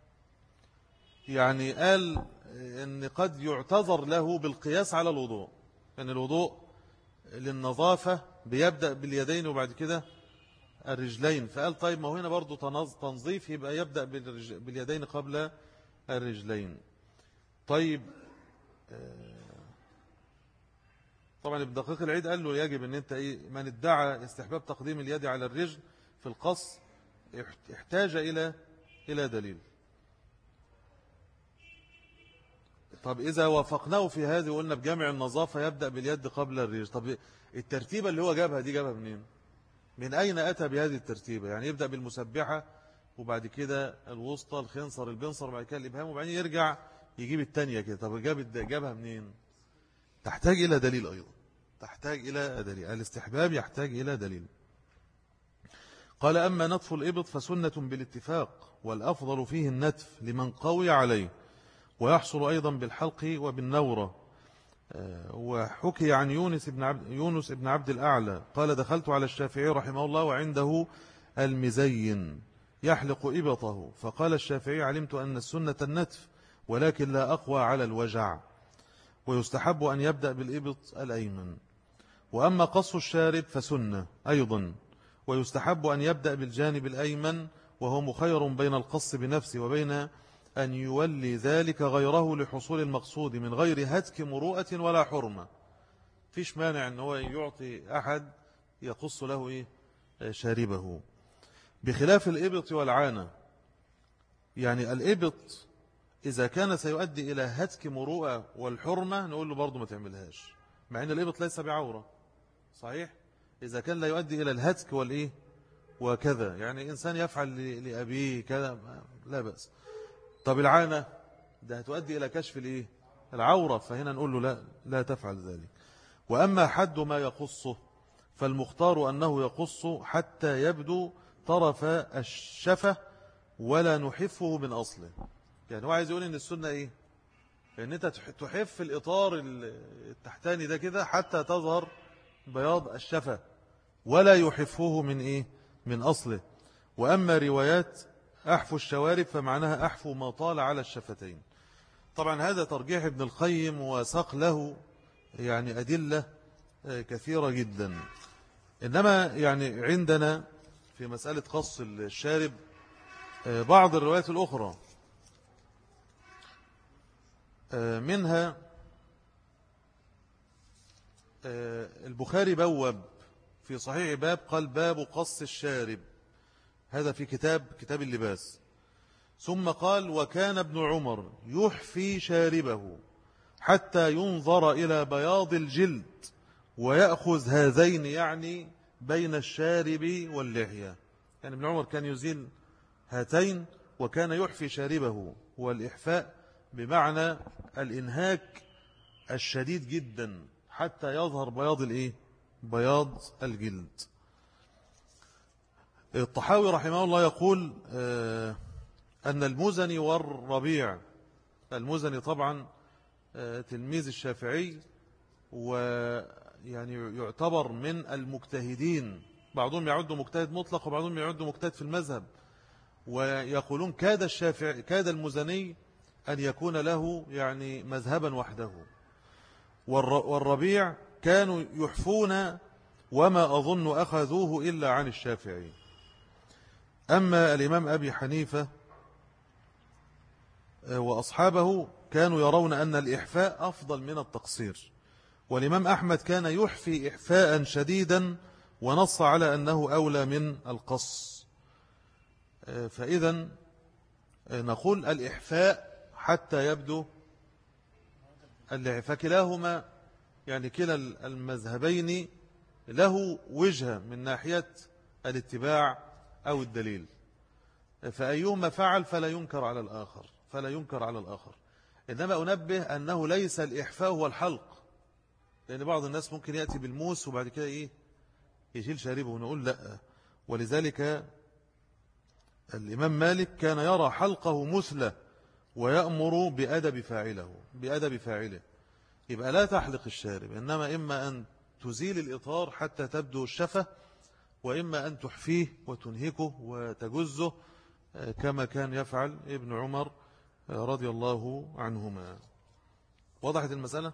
يعني قال أن قد يعتذر له بالقياس على الوضوء، أن الوضوء للنظافة بيبدأ باليدين وبعد كده الرجلين، فقال طيب ما هو هنا برضو تنظيف يبقى يبدأ باليدين قبل الرجلين. طيب طبعا ابن دقيق العيد قال له يجب ان انت من ادعى استحباب تقديم اليد على الرجل في القص احتاج الى دليل. طب إذا وافقناه في هذه وقلنا بجامع النظافة يبدأ باليد قبل الرجل، طب الترتيبة اللي هو جابها دي جابها منين؟ من أين أتى بهذه الترتيبة؟ يعني يبدأ بالمسبحة وبعد كده الوسطى الخنصر البنصر وبعد كده الإبهام وبعدين يرجع يجيب التانية كده. طب جابها منين؟ تحتاج إلى دليل أيضا، تحتاج إلى دليل. الاستحباب يحتاج إلى دليل. قال أما نطف الإبط فسنة بالاتفاق، والأفضل فيه النتف لمن قوي عليه، ويحصل أيضا بالحلق وبالنورة. وحكي عن يونس بن عبد الأعلى قال دخلت على الشافعي رحمه الله وعنده المزين يحلق إبطه، فقال الشافعي علمت أن السنة النتف ولكن لا أقوى على الوجع، ويستحب أن يبدأ بالإبط الأيمن. وأما قص الشارب فسنة أيضا، ويستحب أن يبدأ بالجانب الأيمن، وهو مخير بين القص بنفسه وبين أن يولي ذلك غيره لحصول المقصود من غير هتك مروءة ولا حرمة. فيش مانع أنه يعطي أحد يقص له شاربه، بخلاف الإبط والعانة. يعني الإبط إذا كان سيؤدي إلى هتك مروءة والحرمة نقول له برضو ما تعملهاش، مع أن الإبط ليس بعورة صحيح، إذا كان لا يؤدي إلى الهتك وكذا، يعني إنسان يفعل لأبيه كذا لا بأس. طب العانة ده هتؤدي إلى كشف العورة، فهنا نقول له لا تفعل ذلك. وأما حد ما يقصه فالمختار أنه يقص حتى يبدو طرف الشفة ولا نحفه من أصله. يعني هو عايز يقول إن السنة إن أنت تحف الإطار التحتاني ده كده حتى تظهر بياض الشفة ولا يحفه من أصله. وأما روايات أحفو الشوارب فمعناها أحفو ما طال على الشفتين. طبعا هذا ترجيح ابن القيم وساق له يعني أدلة كثيرة جدا. إنما يعني عندنا في مسألة قص الشارب بعض الروايات الأخرى، منها البخاري بواب في صحيح باب قال باب قص الشارب، هذا في كتاب اللباس. ثم قال وكان ابن عمر يحفي شاربه حتى ينظر إلى بياض الجلد ويأخذ هذين، يعني بين الشارب واللحية. يعني ابن عمر كان يزيل هاتين وكان يحفي شاربه، والإحفاء بمعنى الإنهاك الشديد جدا حتى يظهر بياض الجلد. الطحاوي رحمه الله يقول أن المزني والربيع، المزني طبعا تلميذ الشافعي ويعني يعتبر من المجتهدين، بعضهم يعد مجتهد مطلق وبعضهم يعد مجتهد في المذهب، ويقولون كاد المزني أن يكون له يعني مذهبا وحده. والربيع كانوا يحفون وما أظن أخذوه إلا عن الشافعي. أما الإمام أبي حنيفة وأصحابه كانوا يرون أن الإحفاء أفضل من التقصير، والإمام أحمد كان يحفي إحفاء شديدا ونص على أنه أولى من القص. فإذا نقول الإحفاء حتى يبدو فكلاهما يعني كلا المذهبين له وجهة من ناحية الاتباع أو الدليل. فأيهما فعل فلا ينكر على الآخر، إنما أنبه أنه ليس الإحفاء هو الحلق، لأن بعض الناس ممكن يأتي بالموس وبعد كده يشيل شاربه، ونقول لا. ولذلك الإمام مالك كان يرى حلقه مثلى ويأمر بأدب فاعله. يبقى لا تحلق الشارب، إما أن تزيل الإطار حتى تبدو الشفة، وإما أن تحفيه وتنهكه وتجزه كما كان يفعل ابن عمر رضي الله عنهما. وضحت المسألة؟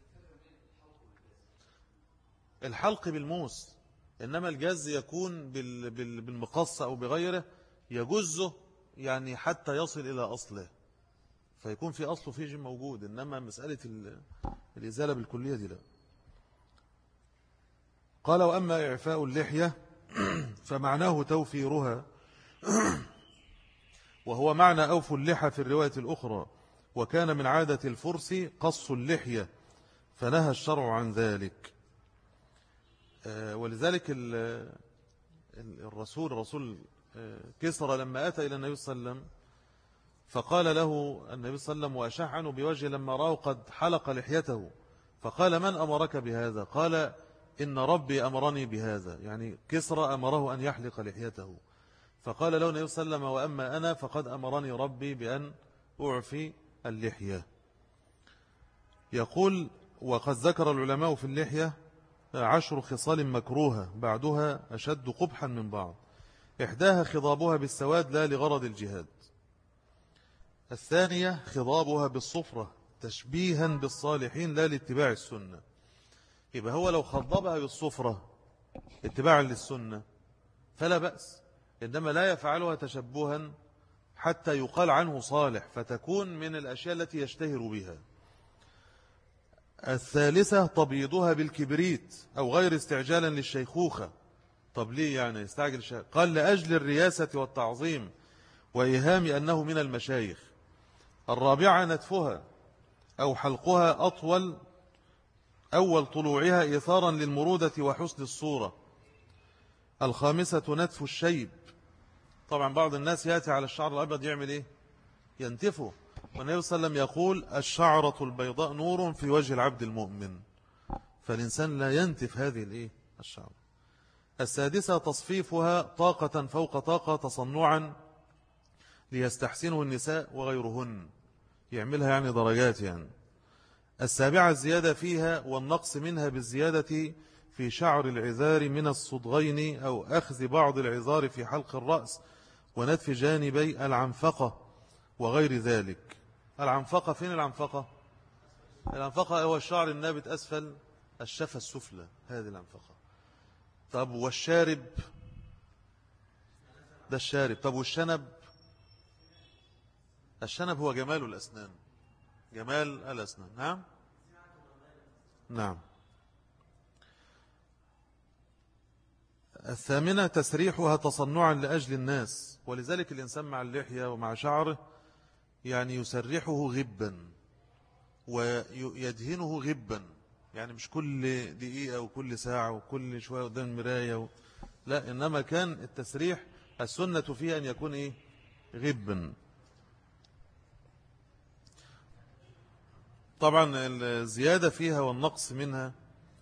الحلق بالموس، إنما الجز يكون بالمقص أو بغيره، يجزه يعني حتى يصل إلى أصله، فيكون في أصله فيه موجود. إنما مسألة الإزالة بالكلية دي لا. قال: وأما إعفاء اللحية فمعناه توفيرها، وهو معنى أوفوا اللحى في الرواية الأخرى، وكان من عادة الفرس قص اللحية فنهى الشرع عن ذلك. ولذلك الرسول كسرى لما أتى إلى النبي صلى الله عليه وسلم فقال له النبي صلى الله عليه وسلم وأشح عنه بوجه لما رأوا قد حلق لحيته، فقال: من أمرك بهذا؟ قال: إن ربي أمرني بهذا، يعني كسرى أمره أن يحلق لحيته. فقال له النبي صلى الله عليه وسلم: وأما أنا فقد أمرني ربي بأن أعفي اللحية. يقول: وقد ذكر العلماء في اللحية 10 خصال مكروهة بعدها أشد قبحا من بعض. إحداها خضابها بالسواد لا لغرض الجهاد. الثانية خضابها بالصفرة تشبيها بالصالحين لا لاتباع السنة. يبقى هو لو خضبها بالصفرة اتباعا للسنة فلا بأس، إنما لا يفعلها تشبها حتى يقال عنه صالح، فتكون من الأشياء التي يشتهر بها. الثالثة تبيضها بالكبريت أو غير استعجالا للشيخوخة. طب ليه يعني يستعجل قال: لأجل الرياسة والتعظيم وإيهام أنه من المشايخ. الرابعة نتفها أو حلقها أول طلوعها إيثارا للمرودة وحسن الصورة. الخامسة نتف الشيب. طبعا بعض الناس يأتي على الشعر الأبيض يعمل إيه؟ ينتفه. والنبي صلى الله عليه وسلم يقول: الشعرة البيضاء نور في وجه العبد المؤمن، فالإنسان لا ينتف هذه الشعر. السادسة تصفيفها طاقة فوق طاقة تصنعا ليستحسنه النساء وغيرهن، يعملها يعني درجات يعني. السابعة الزيادة فيها والنقص منها بالزيادة في شعر العذار من الصدغين أو أخذ بعض العذار في حلق الرأس ونتف جانبي العنفقة وغير ذلك. العنفقة فين العنفقة؟ العنفقة هو الشعر النابت أسفل الشفة السفلى، هذه العنفقة. طب والشارب؟ ده الشارب. طب والشنب؟ الشنب هو جمال الأسنان، جمال الأسنان. نعم نعم. الثامنة تسريحها تصنعا لأجل الناس، ولذلك الإنسان مع اللحية ومع شعره يعني يسرحه غبا ويدهنه غبا، يعني مش كل دقيقة وكل ساعة وكل شوية قدام المراية لا، إنما كان التسريح السنة فيه أن يكون غبا. طبعا الزيادة فيها والنقص منها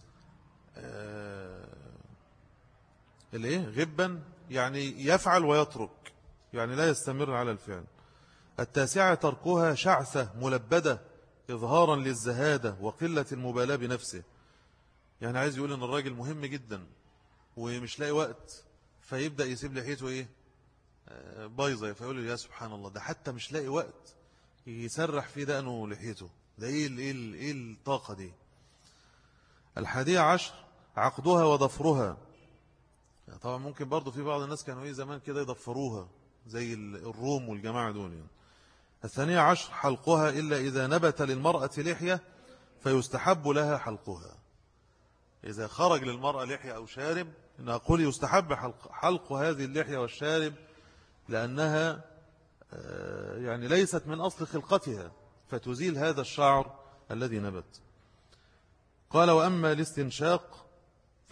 غبا يعني يفعل ويترك، يعني لا يستمر على الفعل. التاسعة تركها شعثة ملبدة إظهارا للزهادة وقلة المبالاة بنفسه، يعني عايز يقول إن الراجل مهم جدا ومش لاقي وقت، فيبدأ يسيب لحيته بايظة، فيقول يا سبحان الله، ده حتى مش لاقي وقت يسرح في دقنه لحيته، ده إيه الطاقة دي. 11 عقدها وضفرها. طبعا ممكن برضو في بعض الناس كانوا زمان كده يضفروها زي الروم والجماعة دول يعني. 12 حلقها إلا إذا نبت للمرأة لحية فيستحب لها حلقها. إذا خرج للمرأة لحية أو شارب نقول يستحب حلق هذه اللحية والشارب، لأنها يعني ليست من أصل خلقتها، فتزيل هذا الشعر الذي نبت. قال: وأما الاستنشاق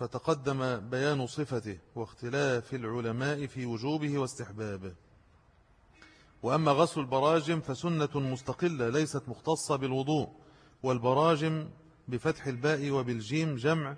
فتقدم بيان صفته واختلاف العلماء في وجوبه واستحبابه. وأما غسل البراجم فسنة مستقلة ليست مختصة بالوضوء. والبراجم بفتح الباء وبالجيم جمع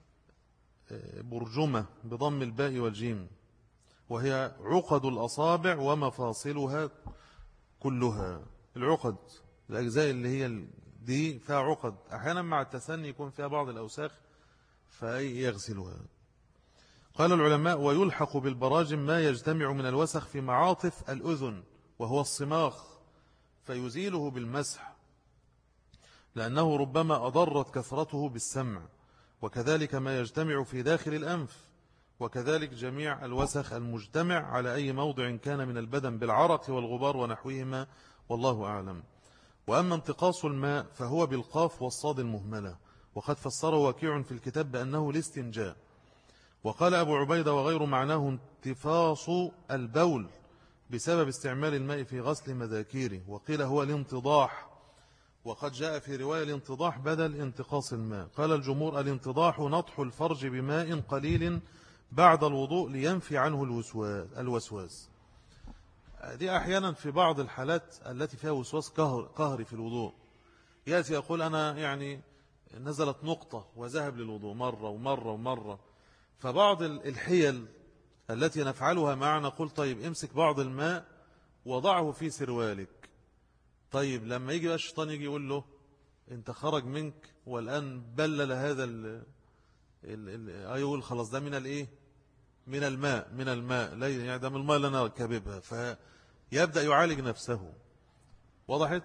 برجمة بضم الباء والجيم، وهي عقد الأصابع ومفاصلها كلها. العقد الأجزاء اللي هي دي فيها عقد، أحيانا مع التسني يكون فيها بعض الأوساخ فيغسلها. قال العلماء: ويلحق بالبراجم ما يجتمع من الوسخ في معاطف الأذن وهو الصماخ فيزيله بالمسح، لأنه ربما أضرت كثرته بالسمع، وكذلك ما يجتمع في داخل الأنف، وكذلك جميع الوسخ المجتمع على أي موضع كان من البدن بالعرق والغبار ونحوهما، والله أعلم. وأما انتقاص الماء فهو بالقاف والصاد المهملة، وقد فسره وكيع في الكتاب بأنه الاستنجاء. وقال أبو عبيدة وغير معناه انتفاص البول بسبب استعمال الماء في غسل مذاكيره، وقيل هو الانتضاح، وقد جاء في رواية الانتضاح بدل انتقاص الماء. قال الجمهور: الانتضاح نطح الفرج بماء قليل بعد الوضوء لينفي عنه الوسواس. دي أحيانا في بعض الحالات التي فيها وسواس قهري في الوضوء، يأتي يقول أنا يعني نزلت نقطة وذهب للوضوء مرة ومرة ومرة. فبعض الحيل التي نفعلها معنا نقول: طيب امسك بعض الماء وضعه في سروالك. طيب لما يجي بقى الشيطان يجي يقول له انت خرج منك والآن بلل هذا يقول خلاص ده من الايه، من الماء لا يعني ده من الماء اللي انا كببها، فيبدأ يعالج نفسه. وضحت؟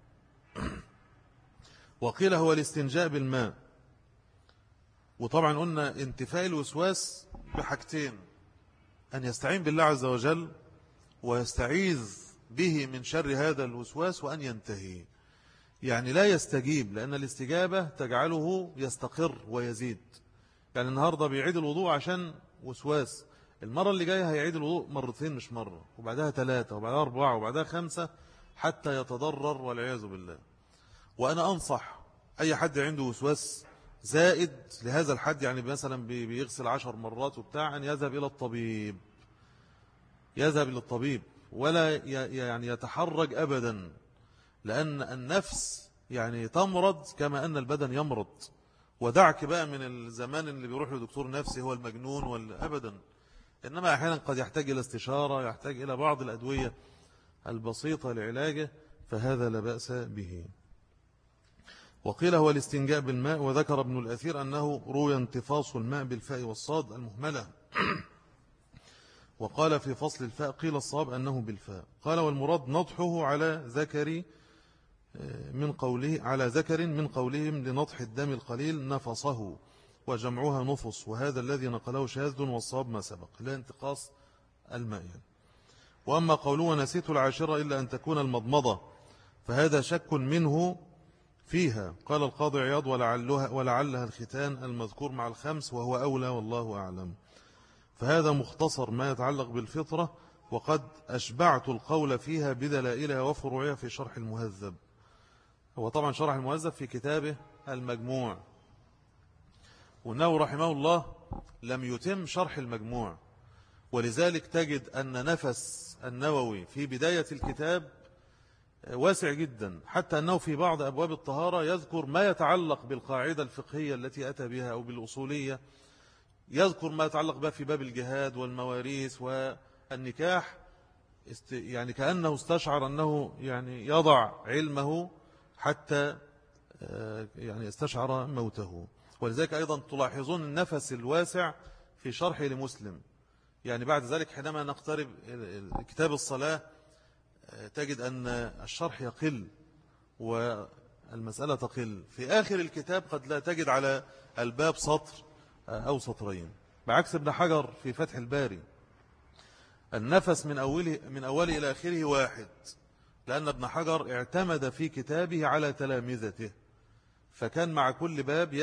وقيل هو الاستنجاء بالماء. وطبعا قلنا انتفاء الوسواس بحاجتين: أن يستعين بالله عز وجل ويستعيذ به من شر هذا الوسواس، وأن ينتهي، يعني لا يستجيب، لأن الاستجابة تجعله يستقر ويزيد. يعني النهاردة بيعيد الوضوء عشان وسواس، المرة اللي جاية هيعيد الوضوء مرتين مش مرة، وبعدها 3 وبعدها 4 وبعدها 5 حتى يتضرر والعياذ بالله. وأنا أنصح أي حد عنده وسواس زائد لهذا الحد، يعني مثلا بيغسل 10 مرات وبتاع، أن يذهب إلى الطبيب، يذهب إلى الطبيب ولا يعني يتحرج أبدا، لأن النفس يعني تمرض كما أن البدن يمرض. ودعك بقى من الزمان اللي بيروح لدكتور نفسي هو المجنون ولا أبدا، إنما أحيانا قد يحتاج إلى استشارة، يحتاج إلى بعض الأدوية البسيطة لعلاجه، فهذا لا بأس به. وقيل هو الاستنجاء بالماء. وذكر ابن الأثير أنه روي انتفاص الماء بالفاء والصاد المهملة، وقال في فصل الفاء قيل الصواب أنه بالفاء. قال: والمراد نطحه على ذكر من قولهم لنطح الدم القليل نفصه، وجمعها نفص، وهذا الذي نقله شاذ، والصواب ما سبق لا انتقاص الماء. وأما قوله ونسيت العاشرة إلا أن تكون المضمضة فهذا شك منه فيها. قال القاضي عياض: ولعلها الختان المذكور مع الخمس، وهو أولى والله أعلم. فهذا مختصر ما يتعلق بالفطرة، وقد أشبعت القول فيها بدلائلها وفروعها في شرح المهذب. هو طبعا شرح المهذب في كتابه المجموع، وأنه رحمه الله لم يتم شرح المجموع، ولذلك تجد أن نفس النووي في بداية الكتاب واسع جدا، حتى أنه في بعض أبواب الطهارة يذكر ما يتعلق بالقاعدة الفقهية التي أتى بها أو بالأصولية، يذكر ما يتعلق بها في باب الجهاد والمواريث والنكاح، يعني كأنه استشعر أنه يعني يضع علمه حتى يعني استشعر موته. ولذلك أيضا تلاحظون النفس الواسع في شرح لمسلم. يعني بعد ذلك حينما نقترب كتاب الصلاة تجد أن الشرح يقل والمسألة تقل. في آخر الكتاب قد لا تجد على الباب سطر أو سطرين، بعكس ابن حجر في فتح الباري النفس من أوله إلى آخره واحد، لأن ابن حجر اعتمد في كتابه على تلامذته، فكان مع كل باب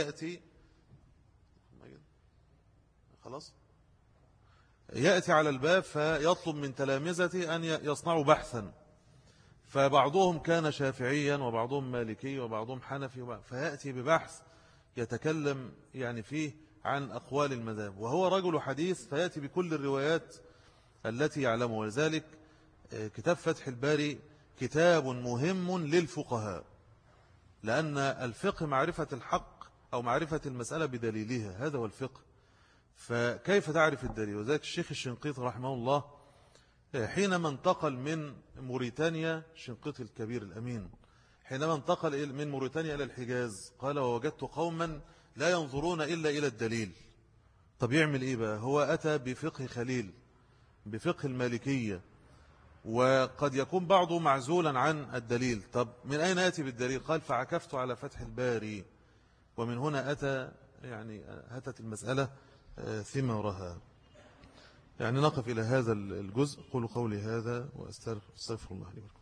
يأتي على الباب فيطلب من تلامذته أن يصنعوا بحثا، فبعضهم كان شافعيا وبعضهم مالكي وبعضهم حنفي، فيأتي ببحث يتكلم يعني فيه عن أقوال المذاهب، وهو رجل حديث فيأتي بكل الروايات التي يعلمها. ولذلك كتاب فتح الباري كتاب مهم للفقهاء، لأن الفقه معرفة الحق أو معرفة المسألة بدليلها، هذا هو الفقه. فكيف تعرف الدليل؟ وذلك الشيخ الشنقيطي رحمه الله حينما انتقل من موريتانيا، الشنقيطي الكبير الأمين، حينما انتقل من موريتانيا إلى الحجاز قال: ووجدت قوما لا ينظرون إلا إلى الدليل. طب يعمل إيه بقى؟ هو أتى بفقه خليل، بفقه المالكية، وقد يكون بعضه معزولا عن الدليل. طب من أين أتي بالدليل؟ قال: فعكفت على فتح الباري. ومن هنا أتت المسألة ثمارها. نقف إلى هذا الجزء. قولوا قولي هذا وأستغفر الله لي ولكم.